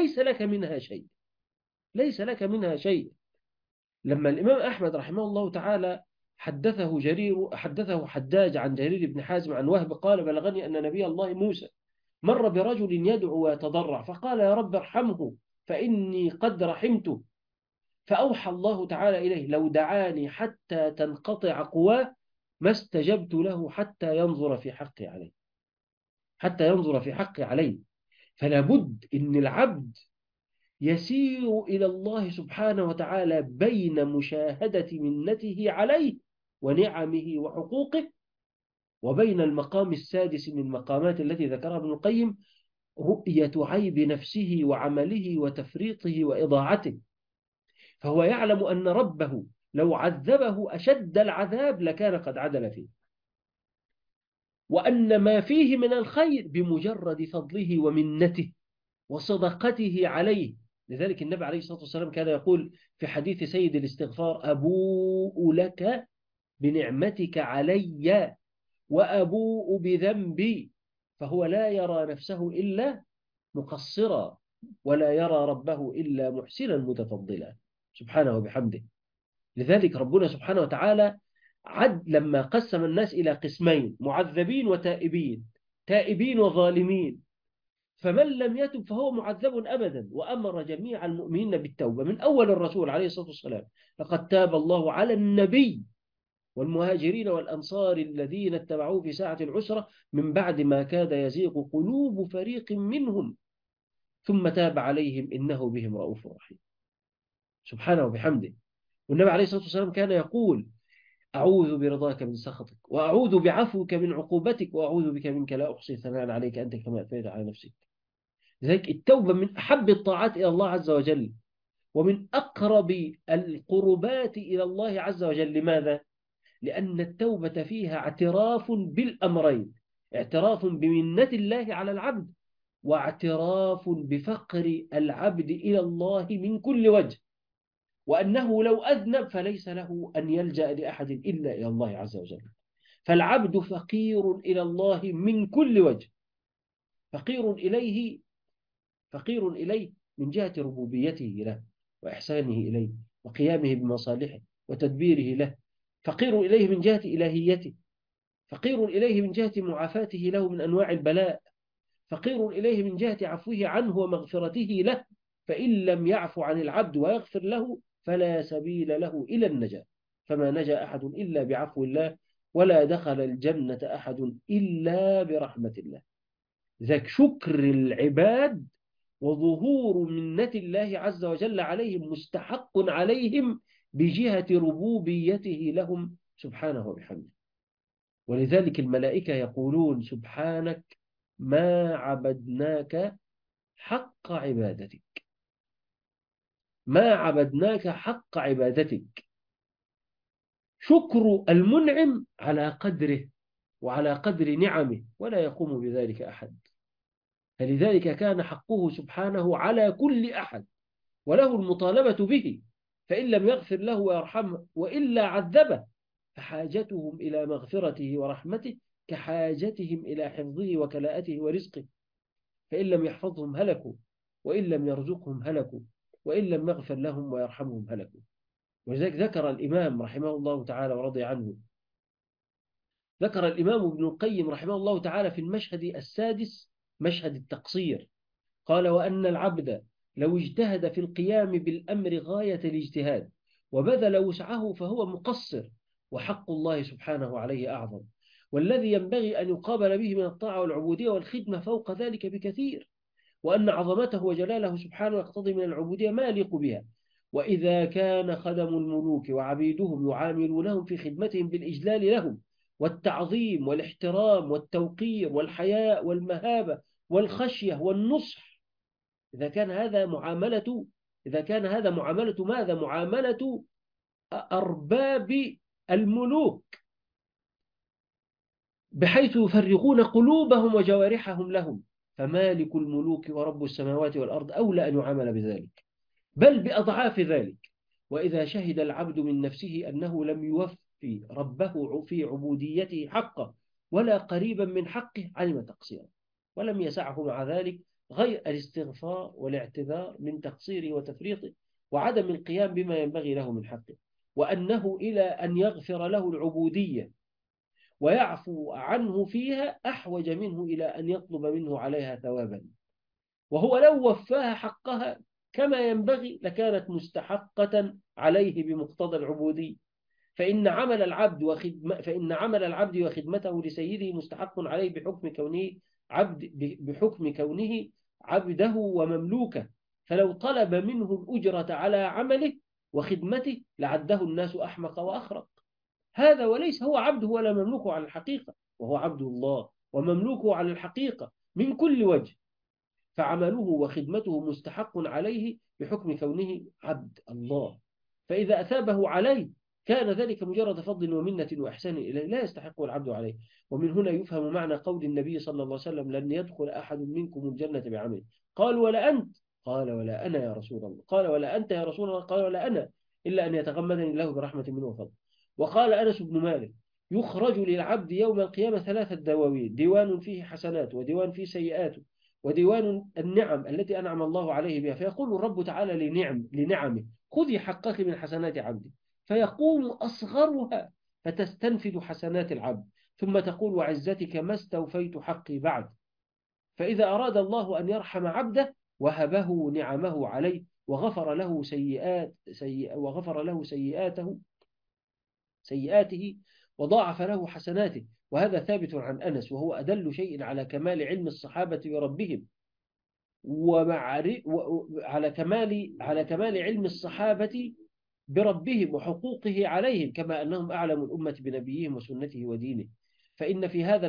ليس لك منها شيء. لما الإمام أحمد رحمه الله تعالى حدثه حداج عن جرير بن حازم عن وهب قال: بلغني أن نبي الله موسى مر برجل يدعو ويتضرع فقال: يا رب ارحمه فإني قد رحمته. فأوحى الله تعالى إليه: لو دعاني حتى تنقطع قواه ما استجبت له حتى ينظر في حقي عليه. فلا بد إن العبد يسير إلى الله سبحانه وتعالى بين مشاهدة منته عليه ونعمه وحقوقه، وبين المقام السادس من المقامات التي ذكرها ابن القيم: رؤية عيب نفسه وعمله وتفريطه وإضاعته. فهو يعلم أن ربه لو عذبه أشد العذاب لكان قد عدل فيه، وأن ما فيه من الخير بمجرد فضله ومنته وصدقته عليه. لذلك النبي عليه الصلاة والسلام كان يقول في حديث سيد الاستغفار: أبوء لك بنعمتك علي وأبوء بذنبي. فهو لا يرى نفسه إلا مقصرا، ولا يرى ربه إلا محسنا متفضلا سبحانه وبحمده. لذلك ربنا سبحانه وتعالى لما قسم الناس إلى قسمين: معذبين وتائبين، تائبين وظالمين، فمن لم يتب فهو معذب أبدا، وأمر جميع المؤمنين بالتوبة من أول الرسول عليه الصلاة والسلام: لقد تاب الله على النبي والمهاجرين والأنصار الذين اتبعوه في ساعة العسرة من بعد ما كاد يزيغ قلوب فريق منهم ثم تاب عليهم إنه بهم رؤوف رحيم سبحانه وبحمده. والنبي عليه الصلاة والسلام كان يقول: أعوذ برضاك من سخطك، وأعوذ بعفوك من عقوبتك، وأعوذ بك منك لا أحصي ثناء عليك أنت كما أثنيت على نفسك. لذلك التوبة من أحب الطاعات إلى الله عز وجل، ومن أقرب القربات إلى الله عز وجل. لماذا؟ لأن التوبة فيها اعتراف بالأمرين: اعتراف بمنة الله على العبد، واعتراف بفقر العبد إلى الله من كل وجه، وأنه لو أذنب فليس له أن يلجأ لأحد إلا إلى الله عز وجل. فالعبد فقير إلى الله من كل وجه، فقير إليه من جهة ربوبيته له وإحسانه إليه وقيامه بمصالحه وتدبيره له، فقير إليه من جهة إلهيته، فقير إليه من جهة معافاته له من أنواع البلاء، فقير إليه من جهة عفوه عنه ومغفرته له. فإن لم يعفو عن العبد ويغفر له فلا سبيل له إلى النجاة. فما نجا أحد إلا بعفو الله، ولا دخل الجنة أحد إلا برحمة الله. ذاك شكر العباد وظهور منة الله عز وجل عليهم مستحق عليهم بجهة ربوبيته لهم سبحانه وبحمده. ولذلك الملائكة يقولون: سبحانك ما عبدناك حق عبادتك، ما عبدناك حق عبادتك. شكر المنعم على قدره وعلى قدر نعمه، ولا يقوم بذلك أحد. فلذلك كان حقه سبحانه على كل أحد، وله المطالبة به، فإن لم يغفر له ويرحمه وإلا عذبه، فحاجتهم إلى مغفرته ورحمته كحاجتهم إلى حفظه وكلاءته ورزقه، فإن لم يحفظهم هلكوا، وإن لم يرزقهم هلكوا، وإن لم يغفر لهم ويرحمهم هلكوا. ولذلك ذكر الإمام رحمه الله تعالى ورضي عنه، ذكر الإمام ابن القيم رحمه الله تعالى في المشهد السادس مشهد التقصير، قال: وأن العبد لو اجتهد في القيام بالأمر غاية الاجتهاد وبذل وسعه فهو مقصر، وحق الله سبحانه عليه أعظم، والذي ينبغي أن يقابل به من الطاعة والعبودية والخدمة فوق ذلك بكثير، وأن عظمته وجلاله سبحانه يقتضي من العبودية ما يليق بها. وإذا كان خدم الملوك وعبيدهم يعاملونهم في خدمتهم بالإجلال لهم والتعظيم والاحترام والتوقير والحياء والمهابة والخشية والنصح، إذا كان هذا معاملة ماذا؟ معاملة أرباب الملوك، بحيث يفرغون قلوبهم وجوارحهم لهم، فمالك الملوك ورب السماوات والأرض أولى أن يعامل بذلك، بل بأضعاف ذلك. وإذا شهد العبد من نفسه أنه لم يوفي ربه في عبوديته حقه ولا قريبا من حقه علم تقصيره، ولم يسعه مع ذلك غير الاستغفار والاعتذار من تقصيره وتفريطه وعدم القيام بما ينبغي له من حقه، وأنه إلى أن يغفر له العبودية ويعفو عنه فيها أحوج منه إلى أن يطلب منه عليها ثوابا، وهو لو وفاها حقها كما ينبغي لكانت مستحقة عليه بمقتضى العبودية، فإن عمل العبد وخدمته لسيده مستحق عليه بحكم كونه عبده ومملوكه، فلو طلب منه الأجرة على عمله وخدمته لعده الناس أحمق وأخرق. هذا وليس هو عبده ولا مملوكه على الحقيقة، وهو عبد الله ومملوكه على الحقيقة من كل وجه، فعمله وخدمته مستحق عليه بحكم كونه عبد الله، فإذا أثابه عليه كان ذلك مجرد فضل ومنة وإحسان إليه لا يستحقه العبد عليه. ومن هنا يفهم معنى قول النبي صلى الله عليه وسلم: لن يدخل أحد منكم الجنة بعمله. قال: ولا أنت؟ قال: ولا أنا يا رسول الله. قال: ولا أنت يا رسول الله؟ قال: ولا أنا، إلا أن يتغمدني الله برحمة منه وفضل. وقال أنس بن مالك: يخرج للعبد يوم القيامة 3 دواوين: ديوان فيه حسنات، وديوان فيه سيئات، وديوان النعم التي أنعم الله عليه بها، فيقول الرب تعالى لنعمه: خذي حقك من حسنات عبدي، فيقوم أصغرها فتستنفذ حسنات العبد، ثم تقول: وعزتك ما استوفيت حقي بعد. فإذا أراد الله أن يرحم عبده وهبه نعمه عليه وغفر له سيئاته وضاعف له حسناته. وهذا ثابت عن أنس، وهو أدل شيء على كمال علم الصحابة بربهم، على كمال علم الصحابة بربهم وحقوقه عليهم، كما أنهم أعلم الأمة بنبيهم وسنته ودينه. فإن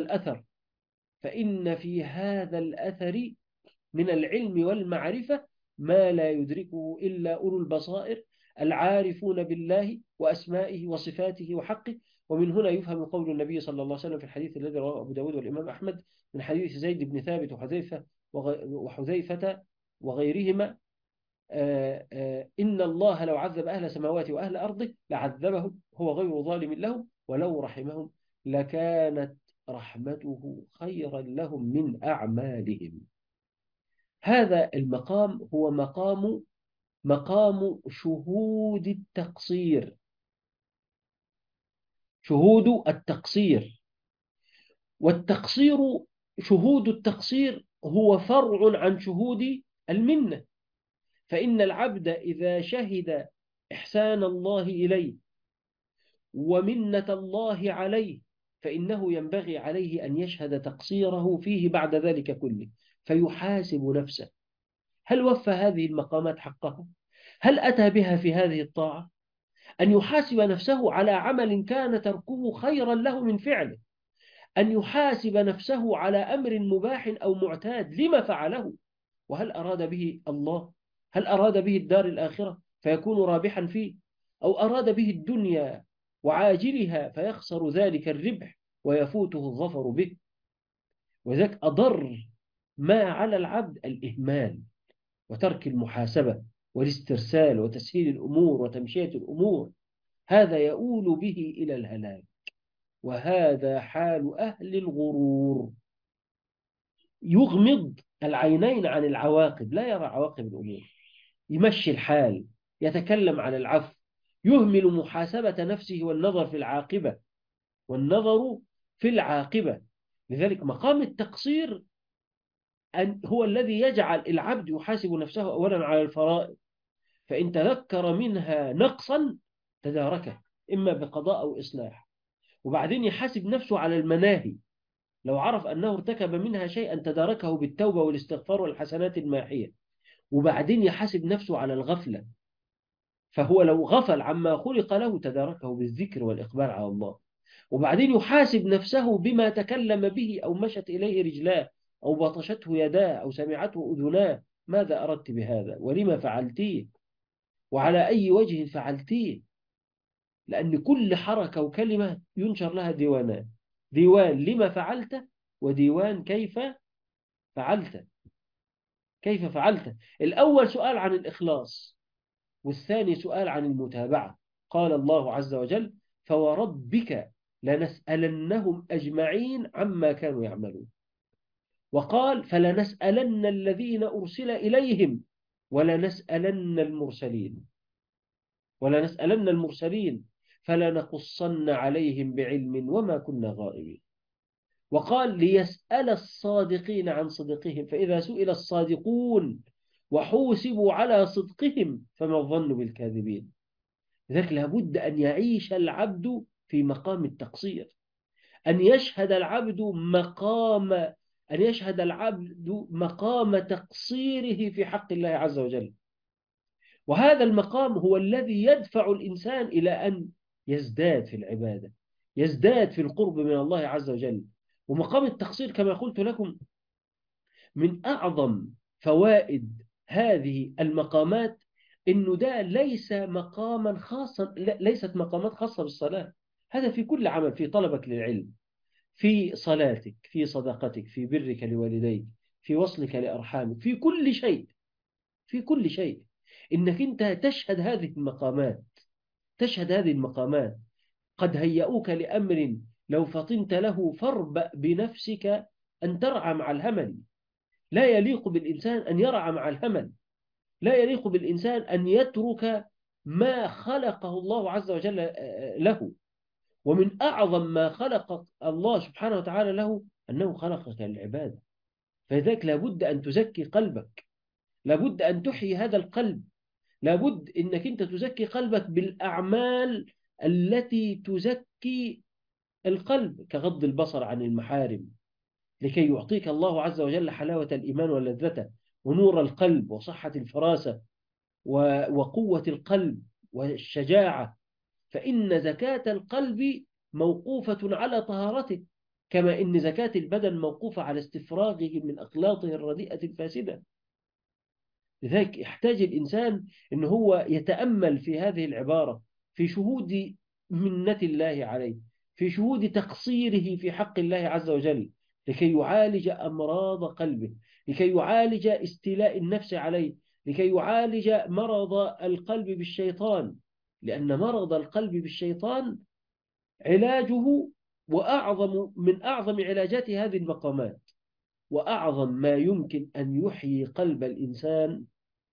في هذا الأثر من العلم والمعرفة ما لا يدركه إلا أولو البصائر العارفون بالله وأسمائه وصفاته وحقه. ومن هنا يفهم قول النبي صلى الله عليه وسلم في الحديث الذي رواه أبو داود والإمام أحمد من حديث زيد بن ثابت وحذيفة وغيرهما: إن الله لو عذب أهل سماواته وأهل أرضه لعذبهم هو غير ظالم لهم، ولو رحمهم لكانت رحمته خيرا لهم من أعمالهم. هذا المقام هو مقام شهود التقصير، شهود التقصير. والتقصير، شهود التقصير هو فرع عن شهود المنة، فإن العبد إذا شهد إحسان الله إليه ومنة الله عليه فإنه ينبغي عليه أن يشهد تقصيره فيه بعد ذلك كله، فيحاسب نفسه: هل وفى هذه المقامات حقها؟ هل أتى بها في هذه الطاعة؟ أن يحاسب نفسه على عمل كان تركه خيرا له من فعله، أن يحاسب نفسه على أمر مباح أو معتاد لما فعله، وهل أراد به الله؟ هل أراد به الدار الآخرة فيكون رابحا فيه، أو أراد به الدنيا وعاجلها فيخسر ذلك الربح ويفوته الظفر به؟ وذلك أضر ما على العبد الإهمال وترك المحاسبة والاسترسال وتسهيل الأمور وتمشية الأمور، هذا يؤول به إلى الهلاك. وهذا حال أهل الغرور. يغمض العينين عن العواقب، لا يرى عواقب الأمور، يمشي الحال، يتكلم عن العفو، يهمل محاسبة نفسه والنظر في العاقبة، والنظر في العاقبة. لذلك مقام التقصير هو الذي يجعل العبد يحاسب نفسه أولا على الفرائض، فإن تذكر منها نقصا تداركه إما بقضاء أو إصلاح، وبعدين يحاسب نفسه على المناهي، لو عرف أنه ارتكب منها شيئا تداركه بالتوبة والاستغفار والحسنات الماحية، وبعدين يحاسب نفسه على الغفلة، فهو لو غفل عما خلق له تداركه بالذكر والإقبال على الله، وبعدين يحاسب نفسه بما تكلم به أو مشت إليه رجلاه أو بطشته يداه أو سمعته أذناه، ماذا أردت بهذا ولما فعلتيه وعلى أي وجه فعلتيه؟ لأن كل حركة وكلمة ينشر لها ديوانان، ديوان لما فعلت، وديوان كيف فعلت. كيف فعلت؟ الأول سؤال عن الإخلاص، والثاني سؤال عن المتابعة. قال الله عز وجل: فوربك لنسألنهم أجمعين عما كانوا يعملون. وقال: فلنسألن الذين أرسل إليهم ولنسألن المرسلين، ولنسألن المرسلين فلنقصن عليهم بعلم وما كنا غائبين. وقال: ليسأل الصادقين عن صدقهم فإذا سئل الصادقون وحوسبوا على صدقهم فما الظن بالكاذبين. لذلك لابد أن يعيش العبد في مقام التقصير، أن يشهد العبد مقام تقصيره في حق الله عز وجل. وهذا المقام هو الذي يدفع الإنسان إلى أن يزداد في العبادة، يزداد في القرب من الله عز وجل. ومقام التقصير كما قلت لكم من أعظم فوائد هذه المقامات إنه ده ليس مقاما خاصا، ليست مقامات خاصة بالصلاة، هذا في كل عمل، في طلبك للعلم، في صلاتك، في صدقتك، في برك لوالديك، في وصلك لأرحامك، في كل شيء، في كل شيء. إنك أنت تشهد هذه المقامات، تشهد هذه المقامات. قد هيئوك لأمر لو فطنت له فاربأ بنفسك أن ترعى مع الهمل. لا يليق بالإنسان أن يرعى مع الهمل، لا يليق بالإنسان أن يترك ما خلقه الله عز وجل له. ومن أعظم ما خلق الله سبحانه وتعالى له أنه خلقك للعبادة. فلذلك لابد أن تزكي قلبك، لابد أن تحيي هذا القلب، لابد أنك أنت تزكي قلبك بالأعمال التي تزكي القلب، كغض البصر عن المحارم، لكي يعطيك الله عز وجل حلاوة الإيمان ولذته ونور القلب وصحة الفراسة وقوة القلب والشجاعة. فإن زكاة القلب موقوفة على طهارته، كما إن زكاة البدن موقوفة على استفراغه من أخلاطه الرديئة الفاسدة. لذلك يحتاج الإنسان أن هو يتأمل في هذه العبارة، في شهود منة الله عليه، في شهود تقصيره في حق الله عز وجل، لكي يعالج أمراض قلبه، لكي يعالج استيلاء النفس عليه، لكي يعالج مرض القلب بالشيطان. لأن مرض القلب بالشيطان علاجه من أعظم علاجات هذه المقامات، وأعظم ما يمكن أن يحيي قلب الإنسان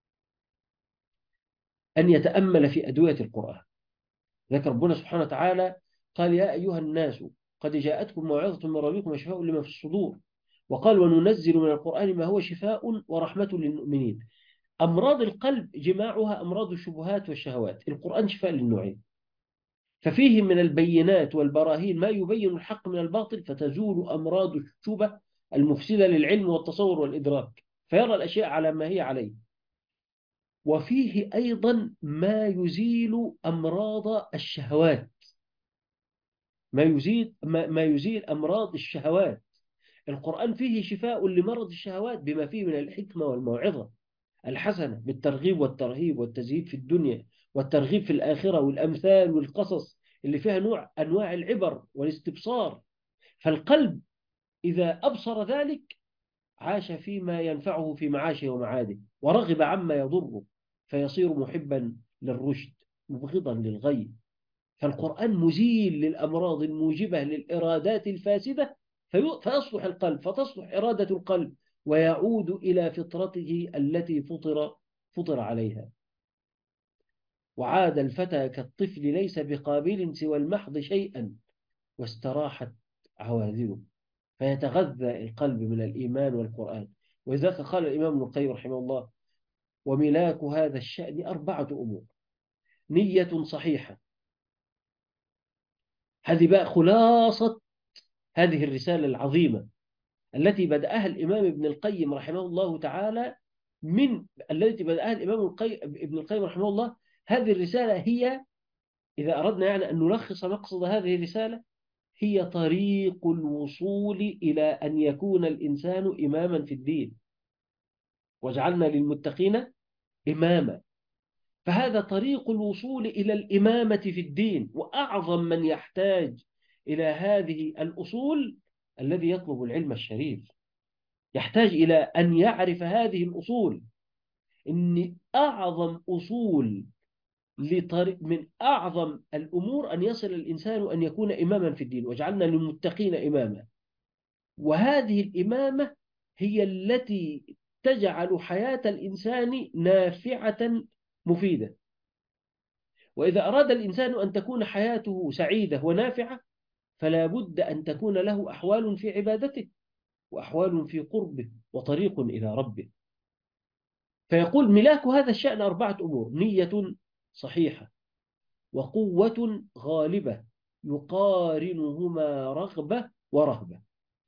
أن يتأمل في أدوية القرآن. ذكر ربنا سبحانه وتعالى قال: يا أيها الناس قد جاءتكم موعظة من ربكم وشفاء لما في الصدور، وقال: وننزل من القرآن ما هو شفاء ورحمة للمؤمنين. أمراض القلب جماعها أمراض الشبهات والشهوات، القرآن شفاء للنوعين، ففيه من البينات والبراهين ما يبين الحق من الباطل، فتزول أمراض الشبه المفسدة للعلم والتصور والإدراك، فيرى الأشياء على ما هي عليه. وفيه أيضا ما يزيل أمراض الشهوات، ما يزيل أمراض الشهوات. القرآن فيه شفاء لمرض الشهوات بما فيه من الحكمة والموعظة الحسنة، بالترغيب والترهيب والتزهيد في الدنيا والترغيب في الآخرة، والأمثال والقصص اللي فيها أنواع العبر والاستبصار. فالقلب إذا أبصر ذلك عاش فيما ينفعه في معاشه ومعاده، ورغب عما يضره، فيصير محبا للرشد مبغضا للغي. فالقرآن مزيل للأمراض الموجبة للإرادات الفاسدة، فيصلح القلب، فتصلح إرادة القلب ويعود إلى فطرته التي فطر عليها. وعاد الفتى كالطفل ليس بقابل سوى المحض شيئا، واستراحت عواذله. فيتغذى القلب من الإيمان والقرآن. ولذلك قال الإمام ابن القيم رحمه الله: وملاك هذا الشأن 4 أمور: نية صحيحة. هذه بقى خلاصة هذه الرسالة العظيمة التي بدأها الإمام ابن القيم رحمه الله تعالى، التي بدأها الإمام ابن القيم رحمه الله. هذه الرسالة هي، إذا أردنا يعني أن نلخص مقصد هذه الرسالة، هي طريق الوصول إلى أن يكون الإنسان إماما في الدين. وجعلنا للمتقين إماما. فهذا طريق الوصول إلى الإمامة في الدين. وأعظم من يحتاج إلى هذه الأصول الذي يطلب العلم الشريف، يحتاج إلى أن يعرف هذه الأصول. إن أعظم أصول من أعظم الأمور أن يصل الإنسان أن يكون إماما في الدين. وجعلنا للمتقين إماما. وهذه الإمامة هي التي تجعل حياة الإنسان نافعة مفيدة. وإذا أراد الإنسان أن تكون حياته سعيدة ونافعة، فلا بد أن تكون له أحوال في عبادته، وأحوال في قربه، وطريق إلى ربه. فيقول: ملاك هذا الشأن 4 أمور: نية صحيحة، وقوة غالبة يقارنهما رغبة ورهبة.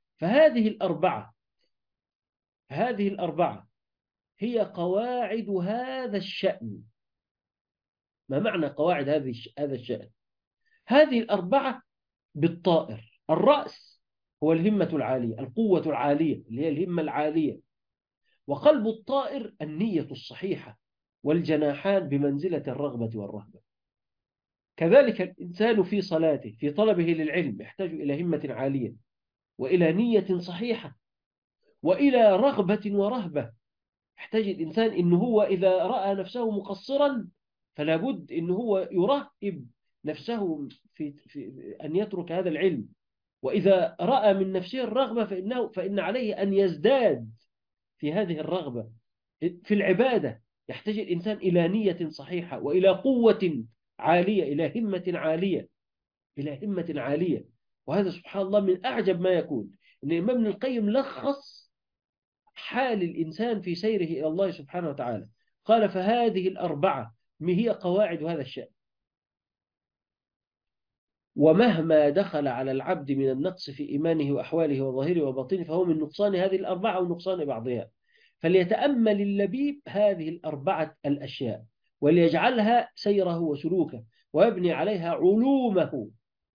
هذه الأربعة هي قواعد هذا الشأن. ما معنى قواعد هذا الشأن؟ هذه الأربعة بالطائر: الرأس هو الهمة العالية، القوة العالية اللي هي الهمة العالية. وقلب الطائر النية الصحيحة، والجناحان بمنزلة الرغبة والرهبة. كذلك الإنسان في صلاته، في طلبه للعلم، يحتاج إلى همة عالية، وإلى نية صحيحة، وإلى رغبة ورهبة. يحتاج الإنسان إنه هو إذا رأى نفسه مقصرا، فلا بد إنه هو يرهب نفسه في أن يترك هذا العلم. وإذا رأى من نفسه الرغبة فإن عليه أن يزداد في هذه الرغبة. في العبادة يحتاج الإنسان إلى نية صحيحة، وإلى قوة عالية، إلى همة عالية. وهذا سبحان الله من أعجب ما يكون، إن الإمام ابن القيم لخص حال الإنسان في سيره إلى الله سبحانه وتعالى. قال: فهذه الأربعة هي قواعد هذا الشأن. ومهما دخل على العبد من النقص في إيمانه وأحواله وظاهره وباطنه، فهو من نقصان هذه الأربعة ونقصان بعضها. فليتأمل اللبيب هذه الأربعة الأشياء، وليجعلها سيره وسلوكه، ويبني عليها علومه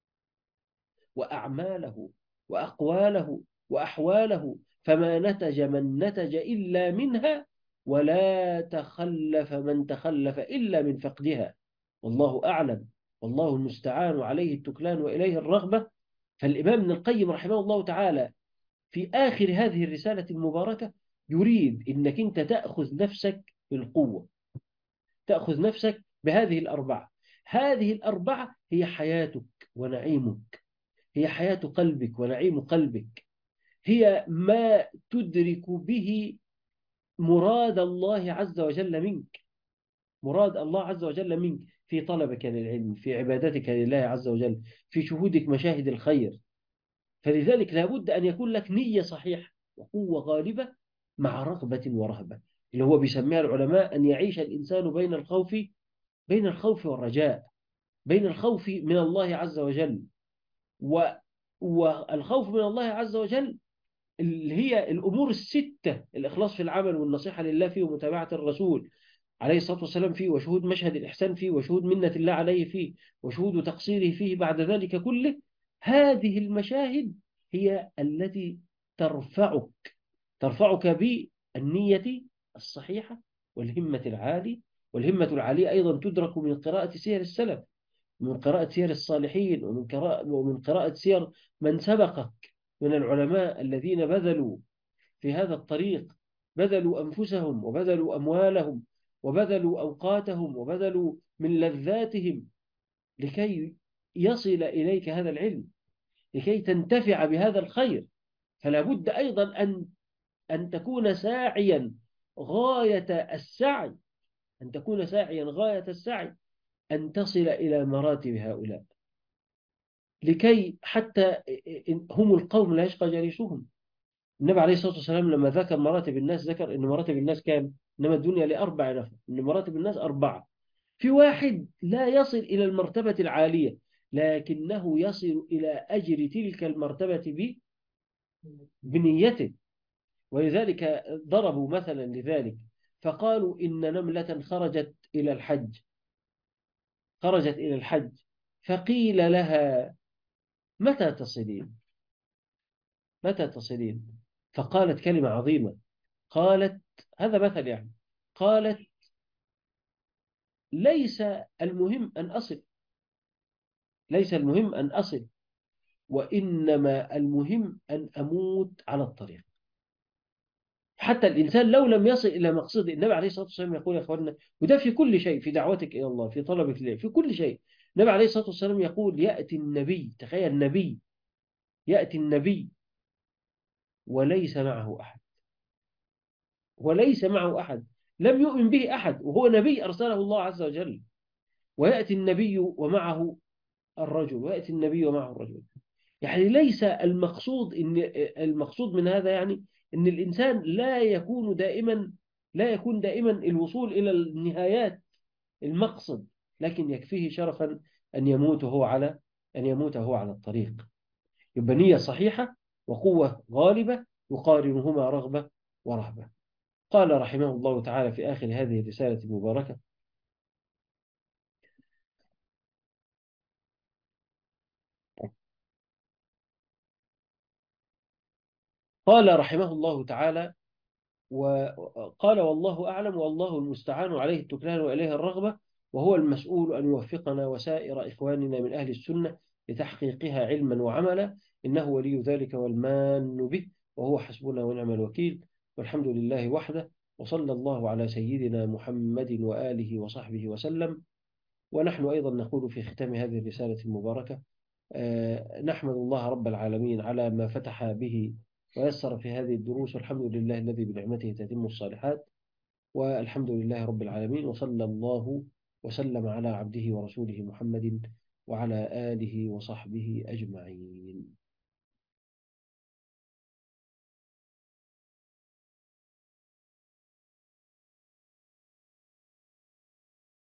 وأعماله وأقواله وأحواله. فما نتج من نتج إلا منها، ولا تخلف من تخلف إلا من فقدها. والله أعلم، والله المستعان، وعليه التكلان وإليه الرغبة. فالإمام ابن القيم رحمه الله تعالى في آخر هذه الرسالة المباركة يريد إنك أنت تأخذ نفسك بالقوة، تأخذ نفسك بهذه الأربعة. هذه الأربعة هي حياتك ونعيمك، هي حياة قلبك ونعيم قلبك، هي ما تدرك به مراد الله عز وجل منك، مراد الله عز وجل منك في طلبك للعلم، في عبادتك لله عز وجل، في شهودك مشاهد الخير. فلذلك لابد أن يكون لك نية صحيحة، وقوة غالبة، مع رغبة ورهبة، اللي هو بيسميها العلماء أن يعيش الإنسان بين الخوف والرجاء، بين الخوف من الله عز وجل والخوف من الله عز وجل، اللي هي الأمور الستة: الإخلاص في العمل، والنصيحة لله فيه، ومتابعة الرسول عليه الصلاة والسلام فيه، وشهود مشهد الإحسان فيه، وشهود منة الله عليه فيه، وشهود تقصيره فيه بعد ذلك كله. هذه المشاهد هي التي ترفعك بالنية الصحيحة والهمة العالية. والهمة العالية أيضا تدرك من قراءة سير السلف، من قراءة سير الصالحين، ومن قراءة سير من سبقك من العلماء الذين بذلوا في هذا الطريق، بذلوا أنفسهم، وبذلوا أموالهم، وبذلوا أوقاتهم، وبذلوا من لذاتهم لكي يصل إليك هذا العلم، لكي تنتفع بهذا الخير. فلا بد أيضا أن تكون ساعيا غاية السعي، أن تكون ساعيا غاية السعي أن تصل إلى مراتب هؤلاء، لكي حتى هم القوم لا يشقى جليسهم. النبي عليه الصلاة والسلام لما ذكر مراتب الناس ذكر أن مراتب الناس كام؟ إنما الدنيا لأربع نفر، أن مراتب الناس أربعة. في واحد لا يصل إلى المرتبة العالية، لكنه يصل إلى أجر تلك المرتبة بنيته. ولذلك ضربوا مثلا لذلك، فقالوا إن نملة خرجت إلى الحج، فقيل لها متى تصلين؟ متى تصلين؟ فقالت كلمة عظيمة، قالت، هذا مثل يعني، قالت ليس المهم أن أصل، ليس المهم أن أصل، وإنما المهم أن أموت على الطريق. حتى الإنسان لو لم يصل إلى مقصده، النبي عليه الصلاة والسلام يقول يا أخواننا، وده في كل شيء، في دعوتك إلى الله، في طلبك الله، في كل شيء. النبي عليه الصلاة والسلام يقول يأتي النبي، تخيل نبي، يأتي النبي وليس معه أحد، وليس معه أحد، لم يؤمن به أحد، وهو نبي أرسله الله عز وجل. ويأتي النبي ومعه الرجل، ويأتي النبي ومعه الرجل. يعني ليس المقصود المقصود من هذا يعني ان الانسان لا يكون دائما الوصول الى النهايات المقصد، لكن يكفيه شرفا ان يموت هو على الطريق. يبقى نية صحيحة وقوة غالبة يقارنهما رغبة ورهبة. قال رحمه الله تعالى في آخر هذه الرسالة المباركة: قال رحمه الله تعالى: وقال والله أعلم والله المستعان عليه التكلان وإليه الرغبة، وهو المسؤول أن يوفقنا وسائر إخواننا من أهل السنة لتحقيقها علما وعملا، إنه ولي ذلك والمان به، وهو حسبنا ونعم الوكيل، والحمد لله وحده، وصلى الله على سيدنا محمد وآله وصحبه وسلم. ونحن أيضا نقول في ختام هذه الرسالة المباركة: نحمد الله رب العالمين على ما فتح به ويسر في هذه الدروس، والحمد لله الذي بنعمته تتم الصالحات، والحمد لله رب العالمين، وصلى الله وسلم على عبده ورسوله محمد وعلى آله وصحبه أجمعين.